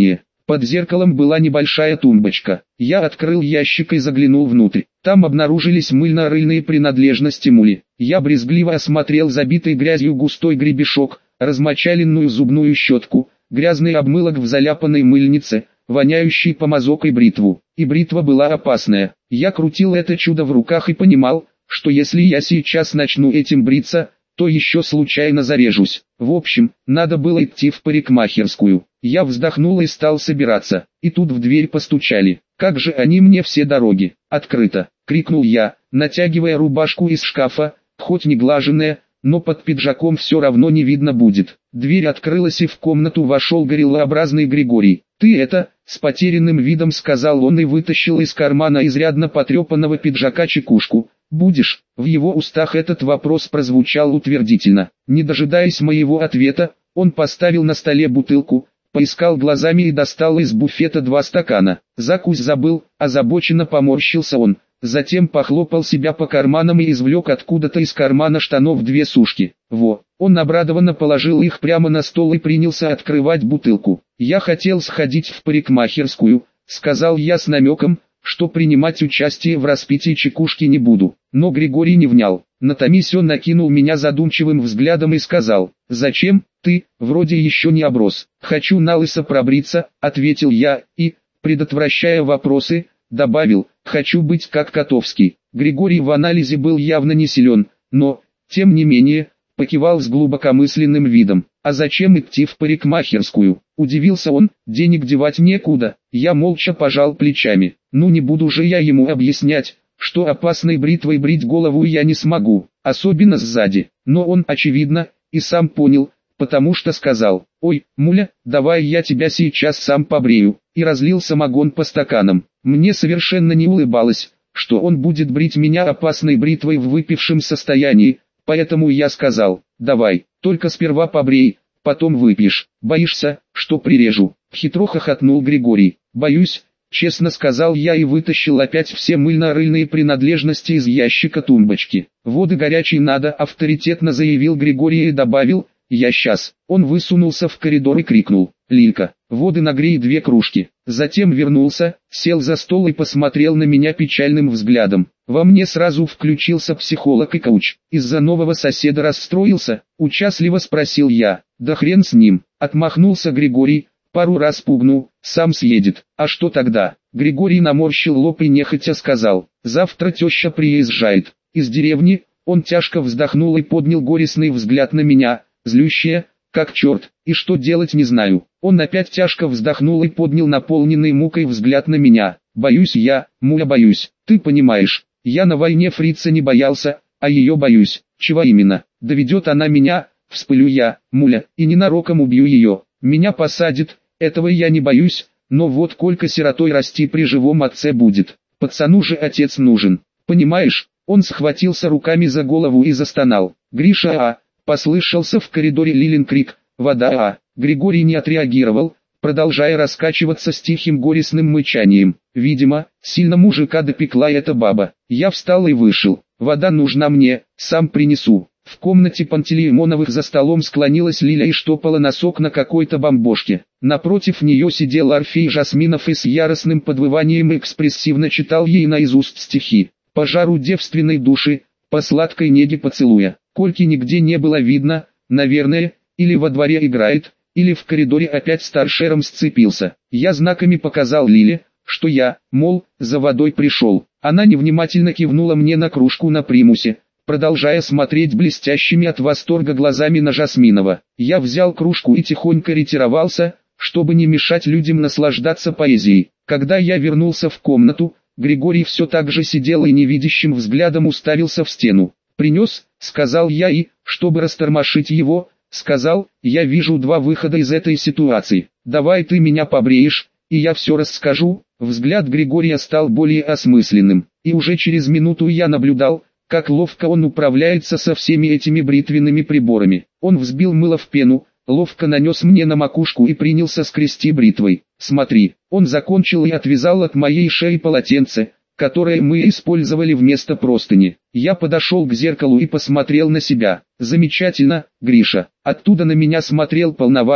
Под зеркалом была небольшая тумбочка. Я открыл ящик и заглянул внутрь. Там обнаружились мыльно-рыльные принадлежности Мули. Я брезгливо осмотрел забитый грязью густой гребешок, размочаленную зубную щетку, грязный обмылок в заляпанной мыльнице, воняющий помазок и бритву. И бритва была опасная. Я крутил это чудо в руках и понимал, что если я сейчас начну этим бриться, то еще случайно зарежусь. В общем, надо было идти в парикмахерскую. Я вздохнул и стал собираться, и тут в дверь постучали. «Как же они мне все дороги!» «Открыто!» — крикнул я, натягивая рубашку из шкафа, хоть не глаженная, но под пиджаком все равно не видно будет. Дверь открылась и в комнату вошел гориллообразный Григорий. «Ты это...» — с потерянным видом сказал он и вытащил из кармана изрядно потрепанного пиджака чекушку. «Будешь?» В его устах этот вопрос прозвучал утвердительно. Не дожидаясь моего ответа, он поставил на столе бутылку, поискал глазами и достал из буфета два стакана. «Закусь забыл», озабоченно поморщился он. Затем похлопал себя по карманам и извлек откуда-то из кармана штанов две сушки. Во! Он обрадованно положил их прямо на стол и принялся открывать бутылку. «Я хотел сходить в парикмахерскую», — сказал я с намеком, что принимать участие в распитии чекушки не буду. Но Григорий не внял. Натомись он накинул меня задумчивым взглядом и сказал: «Зачем? Ты, вроде еще не оброс». «Хочу налысо пробриться», — ответил я, и, предотвращая вопросы, добавил: «Хочу быть как Котовский». Григорий в анализе был явно не силен, но, тем не менее, покивал с глубокомысленным видом. «А зачем идти в парикмахерскую?» — удивился он. «Денег девать некуда». Я молча пожал плечами. Ну не буду же я ему объяснять, что опасной бритвой брить голову я не смогу, особенно сзади. Но он, очевидно, и сам понял, потому что сказал: «Ой, Муля, давай я тебя сейчас сам побрею», и разлил самогон по стаканам. Мне совершенно не улыбалось, что он будет брить меня опасной бритвой в выпившем состоянии, поэтому я сказал: «Давай, только сперва побрей, потом выпьешь». «Боишься, что прирежу?» — хитро хохотнул Григорий. «Боюсь», — честно сказал я и вытащил опять все мыльно-рыльные принадлежности из ящика тумбочки. «Воды горячей надо», — авторитетно заявил Григорий и добавил: «Я сейчас». Он высунулся в коридор и крикнул: «Лилька, воды нагрей две кружки». Затем вернулся, сел за стол и посмотрел на меня печальным взглядом. Во мне сразу включился психолог и коуч. «Из-за нового соседа расстроился?» — участливо спросил я. «Да хрен с ним», — отмахнулся Григорий. «Пару раз пугнул, сам съедет». «А что тогда?» Григорий наморщил лоб и нехотя сказал: «Завтра теща приезжает из деревни». Он тяжко вздохнул и поднял горестный взгляд на меня, злющая, как черт, и что делать не знаю. Он опять тяжко вздохнул и поднял наполненный мукой взгляд на меня. «Боюсь я, Муля, боюсь, ты понимаешь, я на войне фрица не боялся, а ее боюсь». «Чего именно?» «Доведет она меня», — вспылю я, Муля, «и ненароком убью ее. Меня посадит, этого я не боюсь, но вот колька сиротой расти при живом отце будет. Пацану же отец нужен, понимаешь?» Он схватился руками за голову и застонал. «Гриша, а!» — послышался в коридоре Лилин крик. «Вода, а!» Григорий не отреагировал, продолжая раскачиваться с тихим горестным мычанием. Видимо, сильно мужика допекла эта баба. Я встал и вышел. «Вода нужна мне, сам принесу». В комнате Пантелеймоновых за столом склонилась Лиля и штопала носок на какой-то бомбошке. Напротив нее сидел Орфей Жасминов и с яростным подвыванием экспрессивно читал ей наизусть стихи. «По жару девственной души, по сладкой неге поцелуя». Кольки нигде не было видно, наверное, или во дворе играет, или в коридоре опять с торшером сцепился. Я знаками показал Лиле, что я, мол, за водой пришел. Она невнимательно кивнула мне на кружку на примусе, продолжая смотреть блестящими от восторга глазами на Жасминова. Я взял кружку и тихонько ретировался, чтобы не мешать людям наслаждаться поэзией. Когда я вернулся в комнату, Григорий все так же сидел и невидящим взглядом уставился в стену. «Принес», — сказал я и, чтобы растормошить его, сказал: «Я вижу два выхода из этой ситуации. Давай ты меня побреешь, и я все расскажу». Взгляд Григория стал более осмысленным, и уже через минуту я наблюдал, как ловко он управляется со всеми этими бритвенными приборами. Он взбил мыло в пену, ловко нанес мне на макушку и принялся скрести бритвой. «Смотри», он закончил и отвязал от моей шеи полотенце, которое мы использовали вместо простыни. Я подошел к зеркалу и посмотрел на себя. Замечательно, Гриша. Оттуда на меня смотрел полноватый,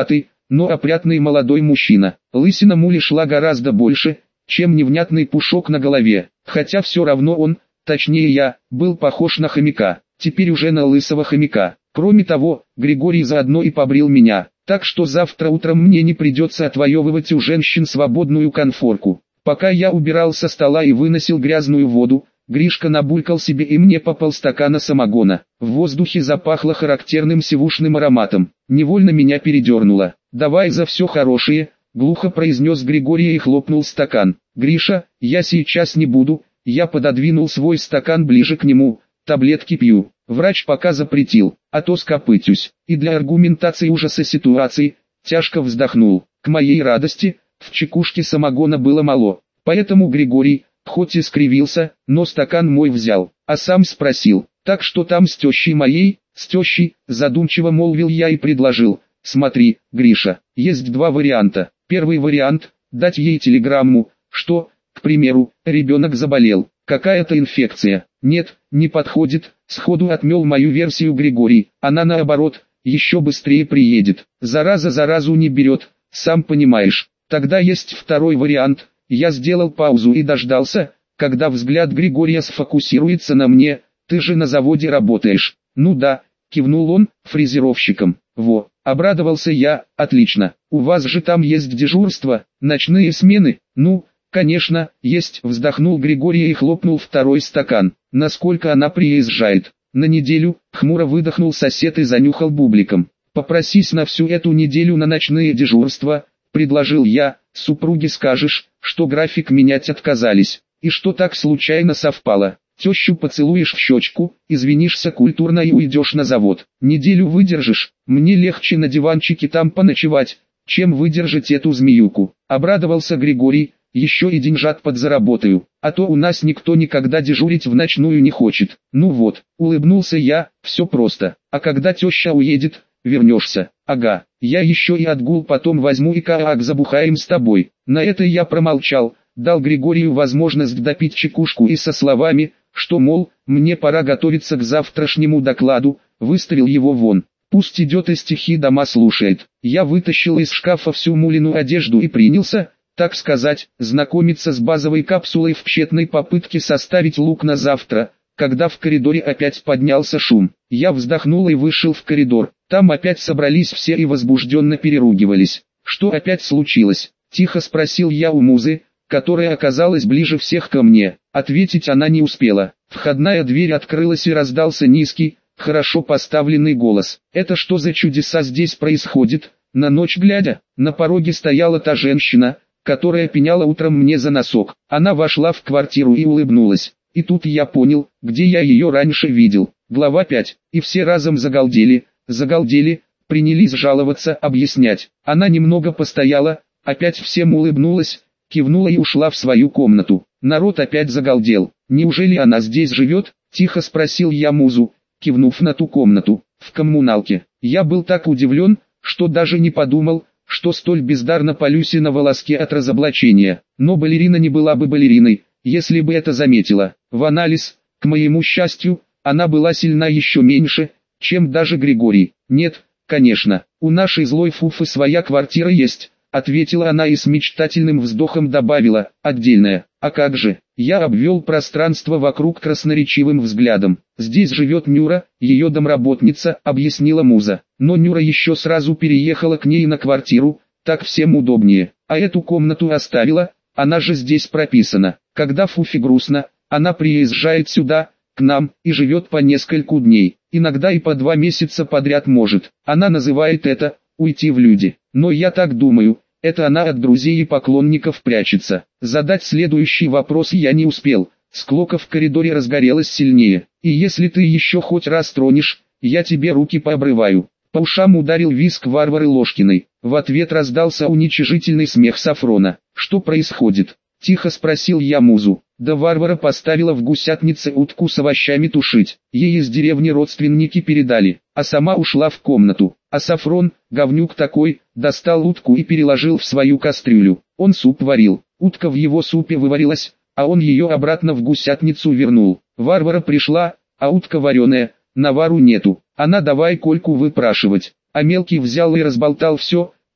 но опрятный молодой мужчина. Лысина Мули шла гораздо больше, чем невнятный пушок на голове, хотя все равно он, точнее я, был похож на хомяка, теперь уже на лысого хомяка. Кроме того, Григорий заодно и побрил меня, так что завтра утром мне не придется отвоевывать у женщин свободную конфорку. Пока я убирал со стола и выносил грязную воду, Гришка набулькал себе и мне по полстакана самогона. В воздухе запахло характерным сивушным ароматом. Невольно меня передернуло. «Давай за все хорошее», — глухо произнес Григорий и хлопнул стакан. «Гриша, я сейчас не буду». Я пододвинул свой стакан ближе к нему. «Таблетки пью. Врач пока запретил, а то скопытюсь». И для аргументации ужаса ситуации, тяжко вздохнул. К моей радости, в чекушке самогона было мало. Поэтому Григорий, хоть и скривился, но стакан мой взял, а сам спросил: «Так что там с тещей моей?» «С тещей», задумчиво молвил я и предложил: «Смотри, Гриша, есть два варианта. Первый вариант – дать ей телеграмму, что, к примеру, ребенок заболел, какая-то инфекция. Нет, не подходит», сходу отмел мою версию Григорий. «Она наоборот, еще быстрее приедет. Зараза заразу не берет, сам понимаешь. Тогда есть второй вариант». Я сделал паузу и дождался, когда взгляд Григория сфокусируется на мне. «Ты же на заводе работаешь». «Ну да», кивнул он, фрезеровщиком. «Во», обрадовался я, «отлично. У вас же там есть дежурство, ночные смены?» «Ну, конечно, есть», вздохнул Григорий и хлопнул второй стакан. «Насколько она приезжает?» «На неделю», хмуро выдохнул сосед и занюхал бубликом. «Попросись на всю эту неделю на ночные дежурства», предложил я. «Супруге скажешь, что график менять отказались, и что так случайно совпало. Тещу поцелуешь в щечку, извинишься культурно и уйдешь на завод. Неделю выдержишь, мне легче на диванчике там поночевать, чем выдержать эту змеюку». Обрадовался Григорий: «Еще и деньжат подзаработаю, а то у нас никто никогда дежурить в ночную не хочет». «Ну вот», улыбнулся я, «все просто. А когда теща уедет, вернешься?» «Ага, я еще и отгул потом возьму и как забухаем с тобой». На это я промолчал, дал Григорию возможность допить чекушку и со словами, что, мол, мне пора готовиться к завтрашнему докладу, выставил его вон. Пусть идет и стихи дома слушает. Я вытащил из шкафа всю Мулину одежду и принялся, так сказать, знакомиться с базовой капсулой в тщетной попытке составить лук на завтра, когда в коридоре опять поднялся шум. Я вздохнул и вышел в коридор. Там опять собрались все и возбужденно переругивались. «Что опять случилось?» – тихо спросил я у Музы, которая оказалась ближе всех ко мне. Ответить она не успела. Входная дверь открылась и раздался низкий, хорошо поставленный голос. «Это что за чудеса здесь происходит?» На ночь глядя, на пороге стояла та женщина, которая пеняла утром мне за носок. Она вошла в квартиру и улыбнулась. И тут я понял, где я ее раньше видел. Глава пять. И все разом загалдели, загалдели, принялись жаловаться, объяснять. Она немного постояла, опять всем улыбнулась, кивнула и ушла в свою комнату. Народ опять загалдел. «Неужели она здесь живет?» – тихо спросил я Музу, кивнув на ту комнату. «В коммуналке». Я был так удивлен, что даже не подумал, что столь бездарно полюсь на волоске от разоблачения. Но балерина не была бы балериной, если бы это заметила. В анализ, к моему счастью, она была сильна еще меньше, чем даже Григорий. «Нет, конечно, у нашей злой фуфы своя квартира есть», ответила она и с мечтательным вздохом добавила: «отдельная». «А как же?» Я обвел пространство вокруг красноречивым взглядом. «Здесь живет Нюра, ее домработница», объяснила Муза. «Но Нюра еще сразу переехала к ней на квартиру, так всем удобнее. А эту комнату оставила, она же здесь прописана. Когда Фуфе грустно, она приезжает сюда, к нам, и живет по нескольку дней, иногда и по два месяца подряд может. Она называет это «уйти в люди». Но я так думаю, это она от друзей и поклонников прячется». Задать следующий вопрос я не успел. Склока в коридоре разгорелась сильнее. «И если ты еще хоть раз тронешь, я тебе руки пообрываю». По ушам ударил визг Варвары Ложкиной. В ответ раздался уничижительный смех Сафрона. «Что происходит?» – тихо спросил я Музу. «Да Варвара поставила в гусятнице утку с овощами тушить. Ей из деревни родственники передали, а сама ушла в комнату. А Сафрон, говнюк такой, достал утку и переложил в свою кастрюлю. Он суп варил, утка в его супе выварилась, а он ее обратно в гусятницу вернул. Варвара пришла, а утка вареная, навару нету. Она давай Кольку выпрашивать, а мелкий взял и разболтал все,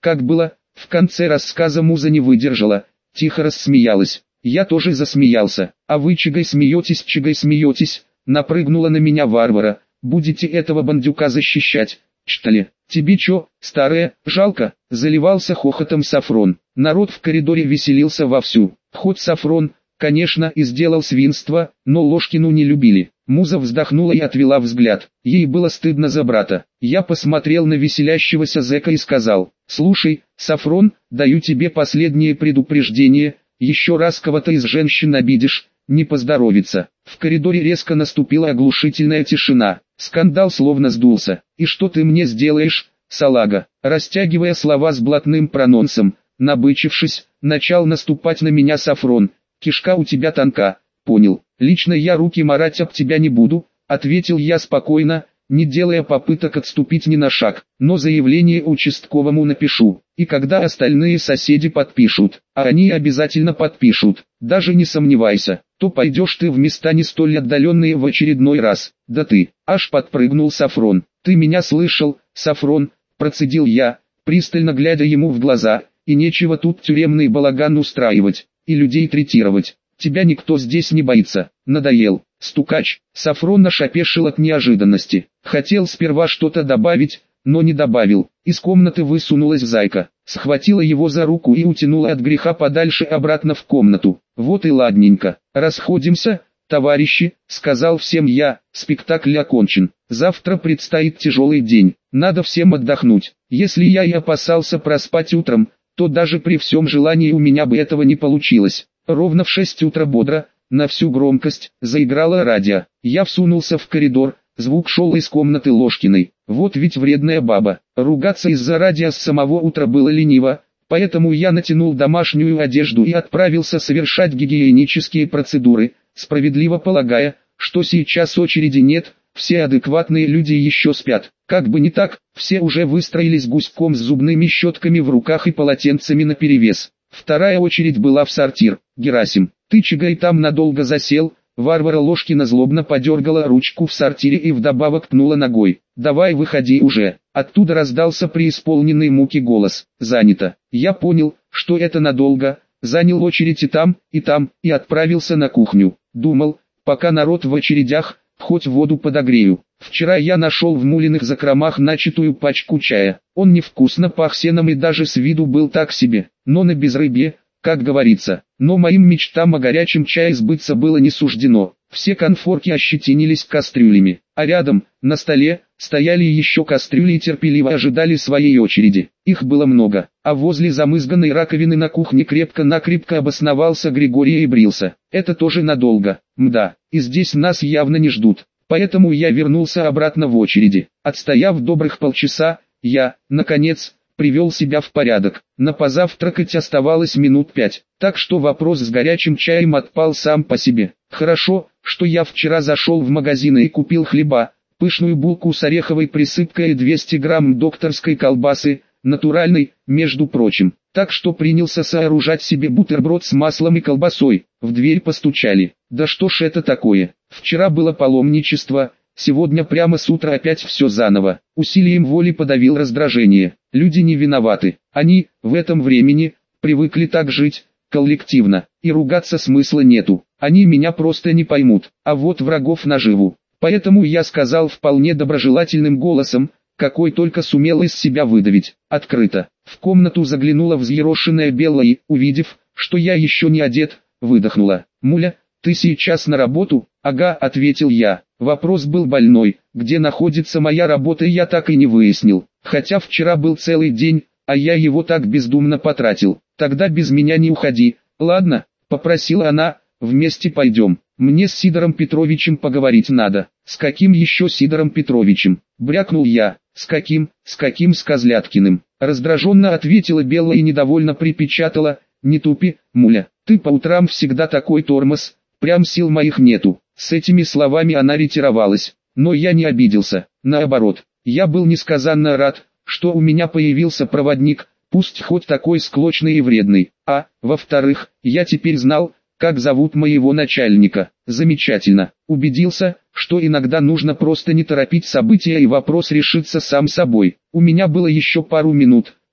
как было, в конце рассказа Муза не выдержала, тихо рассмеялась. Я тоже засмеялся. А вы чигой смеетесь, чигой смеетесь, напрыгнула на меня Варвара. Будете этого бандюка защищать, что ли? Тебе чё, старая, жалко? Заливался хохотом Сафрон. Народ в коридоре веселился вовсю. Хоть Сафрон, конечно, и сделал свинство, но Ложкину не любили. Муза вздохнула и отвела взгляд. Ей было стыдно за брата. Я посмотрел на веселящегося зэка и сказал: «Слушай, Сафрон, даю тебе последнее предупреждение, еще раз кого-то из женщин обидишь, не поздоровится». В коридоре резко наступила оглушительная тишина. Скандал словно сдулся. «И что ты мне сделаешь, салага?» Растягивая слова с блатным прононсом, набычившись, начал наступать на меня Сафрон. «Кишка у тебя тонка, понял. Лично я руки марать об тебя не буду», — ответил я спокойно, не делая попыток отступить ни на шаг. «Но заявление участковому напишу, и когда остальные соседи подпишут, а они обязательно подпишут, даже не сомневайся, то пойдешь ты в места не столь отдаленные в очередной раз». «Да ты!» — аж подпрыгнул Сафрон. «Ты меня слышал, Сафрон?» — процедил я, пристально глядя ему в глаза. «И нечего тут тюремный балаган устраивать и людей третировать. Тебя никто здесь не боится. Надоел». Стукач. Сафрон аж опешил от неожиданности. Хотел сперва что-то добавить, но не добавил. Из комнаты высунулась зайка, схватила его за руку и утянула от греха подальше обратно в комнату. «Вот и ладненько. Расходимся, товарищи», — сказал всем я. «Спектакль окончен. Завтра предстоит тяжелый день. Надо всем отдохнуть. Если я и опасался проспать утром, то даже при всем желании у меня бы этого не получилось». Ровно в шесть утра бодро, на всю громкость, заиграло радио. Я всунулся в коридор, звук шел из комнаты Ложкиной. Вот ведь вредная баба. Ругаться из-за радио с самого утра было лениво, поэтому я натянул домашнюю одежду и отправился совершать гигиенические процедуры, справедливо полагая, что сейчас очереди нет, все адекватные люди еще спят. Как бы не так, все уже выстроились гуськом с зубными щетками в руках и полотенцами наперевес. Вторая очередь была в сортир. «Герасим, ты чигай там надолго засел?» Варвара Ложкина злобно подергала ручку в сортире и вдобавок пнула ногой. «Давай выходи уже». Оттуда раздался преисполненный муки голос. «Занято». Я понял, что это надолго, занял очередь и там, и там, и отправился на кухню. Думал, пока народ в очередях, хоть воду подогрею. Вчера я нашел в Мулиных закромах начатую пачку чая. Он невкусно пах сеном и даже с виду был так себе, но на безрыбье, как говорится. Но моим мечтам о горячем чае сбыться было не суждено. Все конфорки ощетинились кастрюлями, а рядом, на столе, стояли еще кастрюли и терпеливо ожидали своей очереди. Их было много, а возле замызганной раковины на кухне крепко-накрепко обосновался Григорий и брился. Это тоже надолго, мда, и здесь нас явно не ждут. Поэтому я вернулся обратно в очереди. Отстояв добрых полчаса, я, наконец, привел себя в порядок. На позавтракать оставалось минут пять, так что вопрос с горячим чаем отпал сам по себе. Хорошо, что я вчера зашел в магазин и купил хлеба, пышную булку с ореховой присыпкой и двести грамм докторской колбасы, натуральной, между прочим. Так что принялся сооружать себе бутерброд с маслом и колбасой. В дверь постучали. Да что ж это такое? Вчера было паломничество, сегодня прямо с утра опять все заново. Усилием воли подавил раздражение. Люди не виноваты. Они, в этом времени, привыкли так жить, коллективно, и ругаться смысла нету. Они меня просто не поймут, а вот врагов наживу. Поэтому я сказал вполне доброжелательным голосом, какой только сумел из себя выдавить, открыто. В комнату заглянула взъерошенная Белла и, увидев, что я еще не одет, выдохнула. «Муля, ты сейчас на работу?» «Ага», — ответил я. Вопрос был больной, где находится моя работа, я так и не выяснил. Хотя вчера был целый день, а я его так бездумно потратил. «Тогда без меня не уходи, ладно?» — попросила она. «Вместе пойдем. Мне с Сидором Петровичем поговорить надо». «С каким еще Сидором Петровичем?» — брякнул я. «С каким, с каким с Козляткиным?» — раздраженно ответила Белла и недовольно припечатала. «Не тупи, муля, ты по утрам всегда такой тормоз, прям сил моих нету». С этими словами она ретировалась, но я не обиделся, наоборот, я был несказанно рад, что у меня появился проводник, пусть хоть такой склочный и вредный, а, во-вторых, я теперь знал, как зовут моего начальника. Замечательно, убедился, что иногда нужно просто не торопить события и вопрос решится сам собой. У меня было еще пару минут,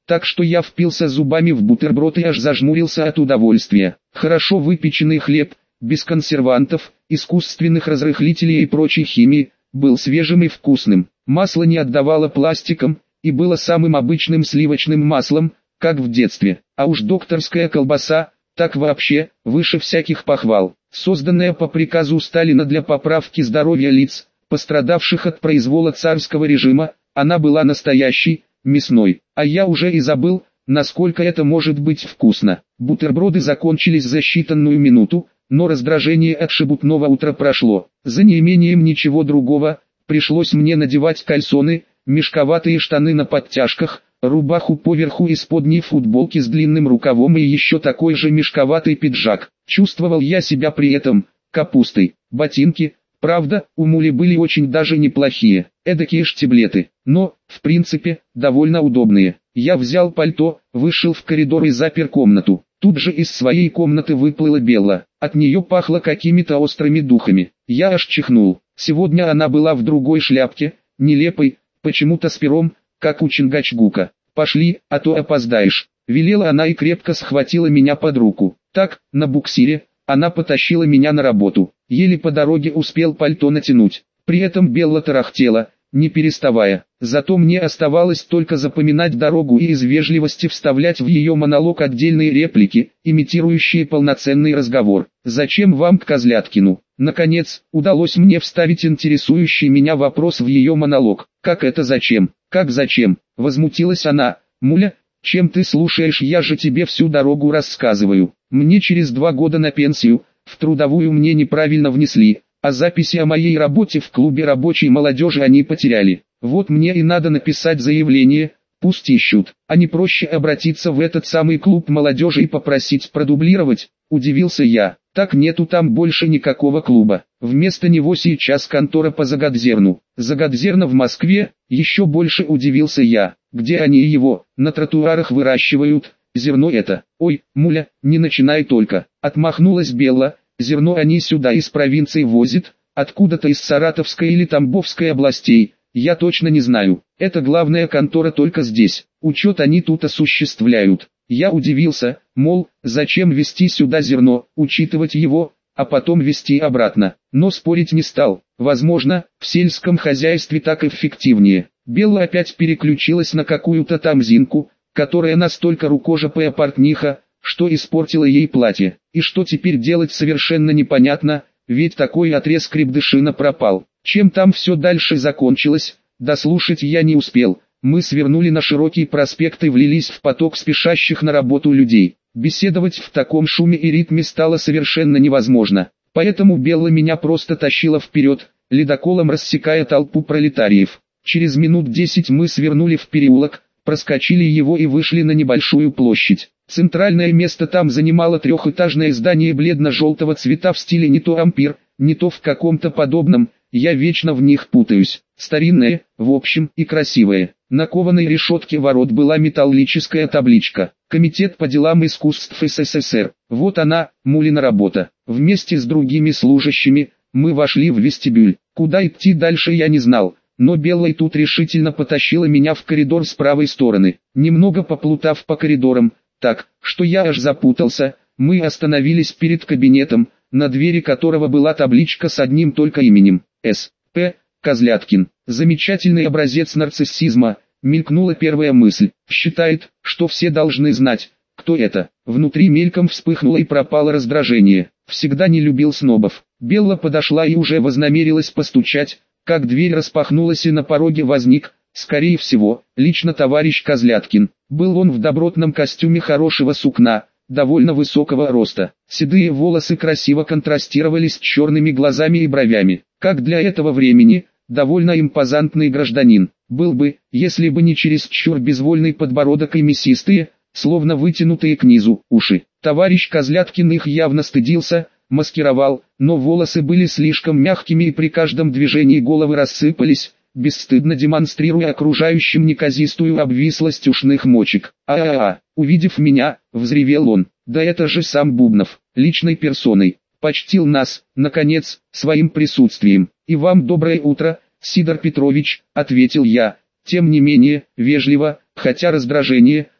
так что я впился зубами в бутерброд и аж зажмурился от удовольствия. Хорошо выпеченный хлеб, без консервантов, искусственных разрыхлителей и прочей химии, был свежим и вкусным. Масло не отдавало пластиком, и было самым обычным сливочным маслом, как в детстве. А уж докторская колбаса, так вообще, выше всяких похвал. Созданная по приказу Сталина для поправки здоровья лиц, пострадавших от произвола царского режима, она была настоящей, мясной. А я уже и забыл, насколько это может быть вкусно. Бутерброды закончились за считанную минуту, но раздражение от шебутного утра прошло. За неимением ничего другого, пришлось мне надевать кальсоны, мешковатые штаны на подтяжках, рубаху поверху и сподней футболки с длинным рукавом и еще такой же мешковатый пиджак. Чувствовал я себя при этом капустой. Ботинки, правда, у Мули были очень даже неплохие, эдакие штиблеты, но, в принципе, довольно удобные. Я взял пальто, вышел в коридор и запер комнату. Тут же из своей комнаты выплыла Белла. От нее пахло какими-то острыми духами. Я аж чихнул. Сегодня она была в другой шляпке, нелепой, почему-то с пером, как у Чингачгука. «Пошли, а то опоздаешь», — велела она и крепко схватила меня под руку. Так, на буксире, она потащила меня на работу. Еле по дороге успел пальто натянуть. При этом Белла тарахтела, не переставая. Зато мне оставалось только запоминать дорогу и из вежливости вставлять в ее монолог отдельные реплики, имитирующие полноценный разговор. «Зачем вам к Козляткину?» Наконец, удалось мне вставить интересующий меня вопрос в ее монолог. «Как это зачем? Как зачем?» Возмутилась она. «Муля, чем ты слушаешь, я же тебе всю дорогу рассказываю. Мне через два года на пенсию, в трудовую мне неправильно внесли, а записи о моей работе в клубе рабочей молодежи они потеряли. Вот мне и надо написать заявление, пусть ищут, а не проще обратиться в этот самый клуб молодежи и попросить продублировать?» Удивился я. «Так нету там больше никакого клуба. Вместо него сейчас контора по Загадзерну». «Загадзерна в Москве?» Еще больше удивился я. «Где они его, на тротуарах выращивают? Зерно это?» «Ой, Муля, не начинай только», — отмахнулась Белла. «Зерно они сюда из провинции возят, откуда-то из Саратовской или Тамбовской областей, я точно не знаю. Это главная контора только здесь, учет они тут осуществляют». Я удивился, мол, зачем везти сюда зерно, учитывать его, а потом везти обратно, но спорить не стал. Возможно, в сельском хозяйстве так эффективнее. Белла опять переключилась на какую-то там Зинку, которая настолько рукожопая портниха, что испортила ей платье. И что теперь делать совершенно непонятно, ведь такой отрез Крепдышина пропал. Чем там все дальше закончилось, дослушать я не успел. Мы свернули на широкий проспект и влились в поток спешащих на работу людей. Беседовать в таком шуме и ритме стало совершенно невозможно. Поэтому Белла меня просто тащила вперед, ледоколом рассекая толпу пролетариев. Через минут десять мы свернули в переулок, проскочили его и вышли на небольшую площадь. Центральное место там занимало трехэтажное здание бледно-желтого цвета в стиле не то ампир, не то в каком-то подобном, я вечно в них путаюсь. Старинное, в общем, и красивое. На кованой решетке ворот была металлическая табличка «Комитет по делам искусств СССР». Вот она, Мулина работа. Вместе с другими служащими, мы вошли в вестибюль. Куда идти дальше я не знал, но Белла и тут решительно потащила меня в коридор с правой стороны. Немного поплутав по коридорам, так, что я аж запутался, мы остановились перед кабинетом, на двери которого была табличка с одним только именем – С. П. Козляткин. Замечательный образец нарциссизма, мелькнула первая мысль. Считает, что все должны знать, кто это. Внутри мельком вспыхнуло и пропало раздражение. Всегда не любил снобов. Белла подошла и уже вознамерилась постучать, как дверь распахнулась и на пороге возник, скорее всего, лично товарищ Козляткин. Был он в добротном костюме хорошего сукна, довольно высокого роста. Седые волосы красиво контрастировали с черными глазами и бровями. Как для этого времени, довольно импозантный гражданин. Был бы, если бы не чересчур безвольный подбородок и мясистые, словно вытянутые к низу, уши. Товарищ Козляткин их явно стыдился, маскировал, но волосы были слишком мягкими и при каждом движении головы рассыпались, бесстыдно демонстрируя окружающим неказистую обвислость ушных мочек. «А-а-а!» Увидев меня, взревел он. «Да это же сам Бубнов, личной персоной, почтил нас, наконец, своим присутствием. И вам доброе утро, Сидор Петрович», — ответил я, тем не менее, вежливо, хотя раздражение,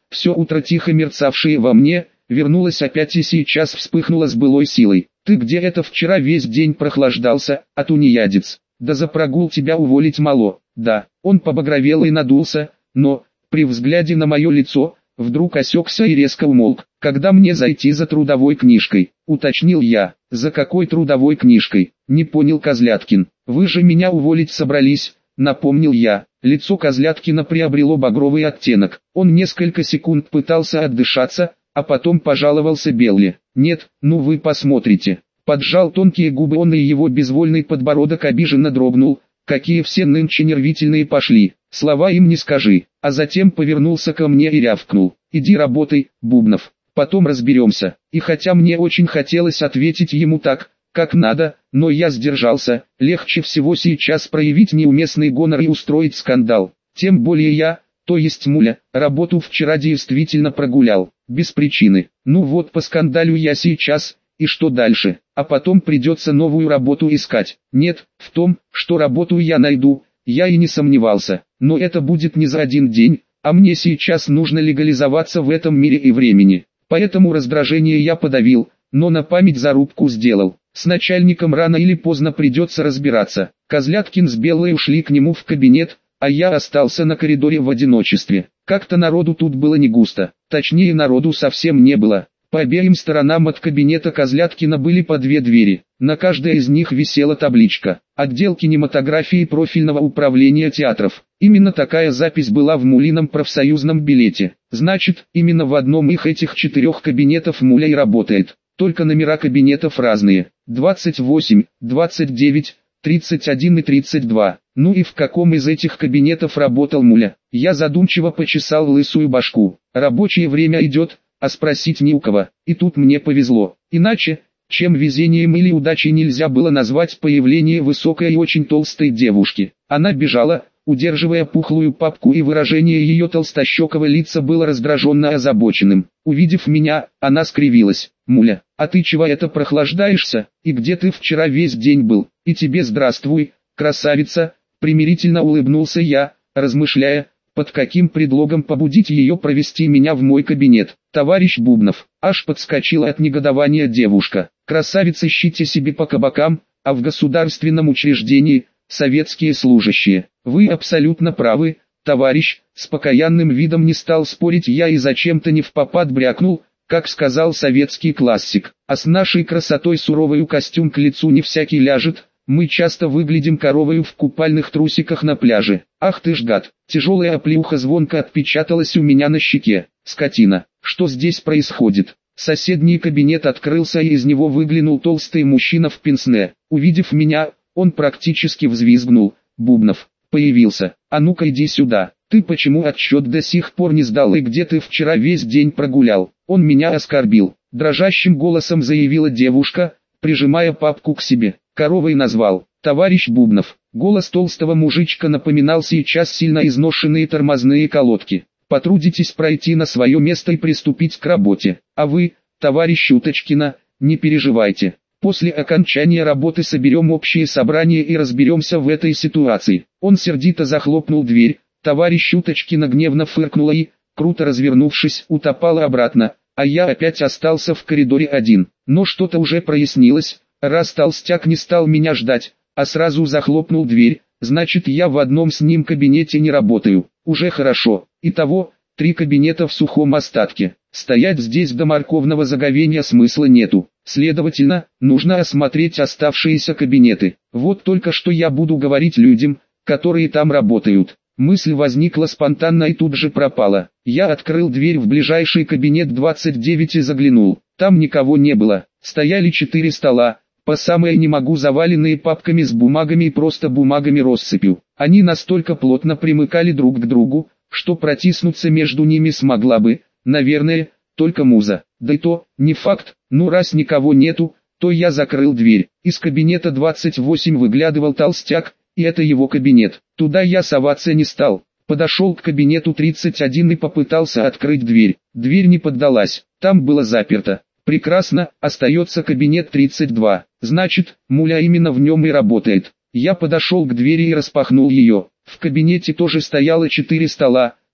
Все утро тихо мерцавшее во мне, вернулось опять и сейчас вспыхнуло с былой силой. Ты где это вчера весь день прохлаждался, а тунеядец? Да за прогул тебя уволить мало. Да, он побагровел и надулся, но, при взгляде на мое лицо, вдруг осекся и резко умолк. Когда мне зайти за трудовой книжкой? Уточнил я. За какой трудовой книжкой? Не понял Козляткин. Вы же меня уволить собрались, напомнил я. Лицо Козляткина приобрело багровый оттенок. Он несколько секунд пытался отдышаться, а потом пожаловался Белле. Нет, ну вы посмотрите. Поджал тонкие губы он, и его безвольный подбородок обиженно дрогнул. Какие все нынче нервительные пошли, слова им не скажи. А затем повернулся ко мне и рявкнул. Иди работай, Бубнов, потом разберемся. И хотя мне очень хотелось ответить ему так, как надо, но я сдержался. Легче всего сейчас проявить неуместный гонор и устроить скандал. Тем более я, то есть Муля, работу вчера действительно прогулял, без причины. Ну вот поскандалю я сейчас, и что дальше? А потом придется новую работу искать. Нет, в том, что работу я найду, я и не сомневался. Но это будет не за один день, а мне сейчас нужно легализоваться в этом мире и времени. Поэтому раздражение я подавил, но на память зарубку сделал. С начальником рано или поздно придется разбираться. Козляткин с Белой ушли к нему в кабинет, а я остался на коридоре в одиночестве. Как-то народу тут было не густо, точнее народу совсем не было. По обеим сторонам от кабинета Козляткина были по две двери, на каждой из них висела табличка «Отдел кинематографии профильного управления театров». Именно такая запись была в Мулином профсоюзном билете. Значит, именно в одном их этих четырех кабинетов Муля и работает. Только номера кабинетов разные. двадцать восемь, двадцать девять, тридцать один и тридцать два. Ну и в каком из этих кабинетов работал Муля? Я задумчиво почесал лысую башку. Рабочее время идет, а спросить не у кого. И тут мне повезло. Иначе, чем везением или удачей нельзя было назвать появление высокой и очень толстой девушки. Она бежала, удерживая пухлую папку, и выражение ее толстощекого лица было раздраженно озабоченным. Увидев меня, она скривилась. «Муля, а ты чего это прохлаждаешься? И где ты вчера весь день был? И тебе здравствуй, красавица!» Примирительно улыбнулся я, размышляя, под каким предлогом побудить ее провести меня в мой кабинет. «Товарищ Бубнов», аж подскочила от негодования девушка. «Красавицы ищите себе по кабакам, а в государственном учреждении – советские служащие. Вы абсолютно правы, товарищ», с покаянным видом не стал спорить я и зачем-то не впопад брякнул, как сказал советский классик. «А с нашей красотой суровою костюм к лицу не всякий ляжет. Мы часто выглядим коровою в купальных трусиках на пляже. Ах ты ж гад!» Тяжелая оплеуха звонко отпечаталась у меня на щеке. «Скотина, что здесь происходит?» Соседний кабинет открылся, и из него выглянул толстый мужчина в пенсне. Увидев меня, он практически взвизгнул. «Бубнов, появился. А ну-ка иди сюда. Ты почему отсчет до сих пор не сдал, и где ты вчера весь день прогулял?» Он меня оскорбил. Дрожащим голосом заявила девушка, прижимая папку к себе. «Коровой назвал, товарищ Бубнов». Голос толстого мужичка напоминал сейчас сильно изношенные тормозные колодки. «Потрудитесь пройти на свое место и приступить к работе. А вы, товарищ Уточкина, не переживайте. После окончания работы соберем общее собрание и разберемся в этой ситуации». Он сердито захлопнул дверь. Товарищ Уточкина гневно фыркнула и, круто развернувшись, утопала обратно, а я опять остался в коридоре один. Но что-то уже прояснилось. Раз толстяк не стал меня ждать, а сразу захлопнул дверь, значит я в одном с ним кабинете не работаю. Уже хорошо. Итого, три кабинета в сухом остатке. Стоять здесь до морковного заговения смысла нету. Следовательно, нужно осмотреть оставшиеся кабинеты. Вот только что я буду говорить людям, которые там работают. Мысль возникла спонтанно и тут же пропала. Я открыл дверь в ближайший кабинет двадцать девять и заглянул. Там никого не было. Стояли четыре стола, по самое не могу заваленные папками с бумагами и просто бумагами россыпью. Они настолько плотно примыкали друг к другу, что протиснуться между ними смогла бы, наверное, только муза. Да и то, не факт. Ну раз никого нету, то я закрыл дверь. Из кабинета двадцать восемь выглядывал толстяк, и это его кабинет. Туда я соваться не стал. Подошел к кабинету тридцать один и попытался открыть дверь. Дверь не поддалась, там было заперто. Прекрасно, остается кабинет тридцать два. Значит, Муля именно в нем и работает. Я подошел к двери и распахнул ее. В кабинете тоже стояло четыре стола,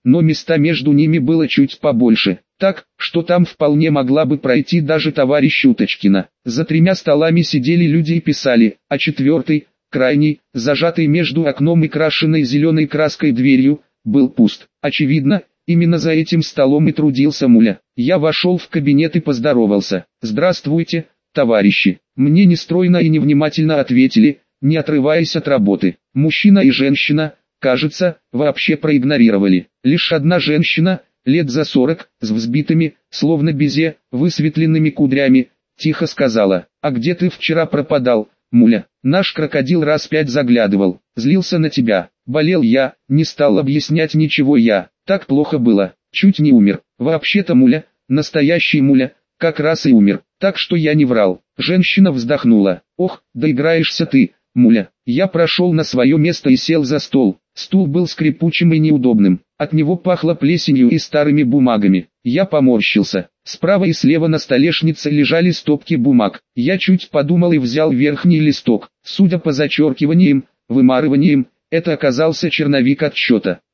но места между ними было чуть побольше, так, что там вполне могла бы пройти даже товарищ Уточкина. За тремя столами сидели люди и писали, а четвертый, крайний, зажатый между окном и крашенной зеленой краской дверью, был пуст. Очевидно, именно за этим столом и трудился Муля. Я вошел в кабинет и поздоровался. «Здравствуйте, товарищи». Мне нестройно и невнимательно ответили, не отрываясь от работы. Мужчина и женщина, кажется, вообще проигнорировали. Лишь одна женщина, лет за сорок, с взбитыми, словно безе, высветленными кудрями, тихо сказала: «А где ты вчера пропадал, Муля? Наш крокодил раз пять заглядывал, злился на тебя». Болел я, не стал объяснять ничего я, так плохо было, чуть не умер. Вообще-то Муля, настоящий Муля, как раз и умер, так что я не врал. Женщина вздохнула. «Ох, доиграешься ты, Муля». Я прошел на свое место и сел за стол. Стул был скрипучим и неудобным, от него пахло плесенью и старыми бумагами. Я поморщился. Справа и слева на столешнице лежали стопки бумаг. Я чуть подумал и взял верхний листок. Судя по зачеркиваниям, вымарываниям, это оказался черновик отчета.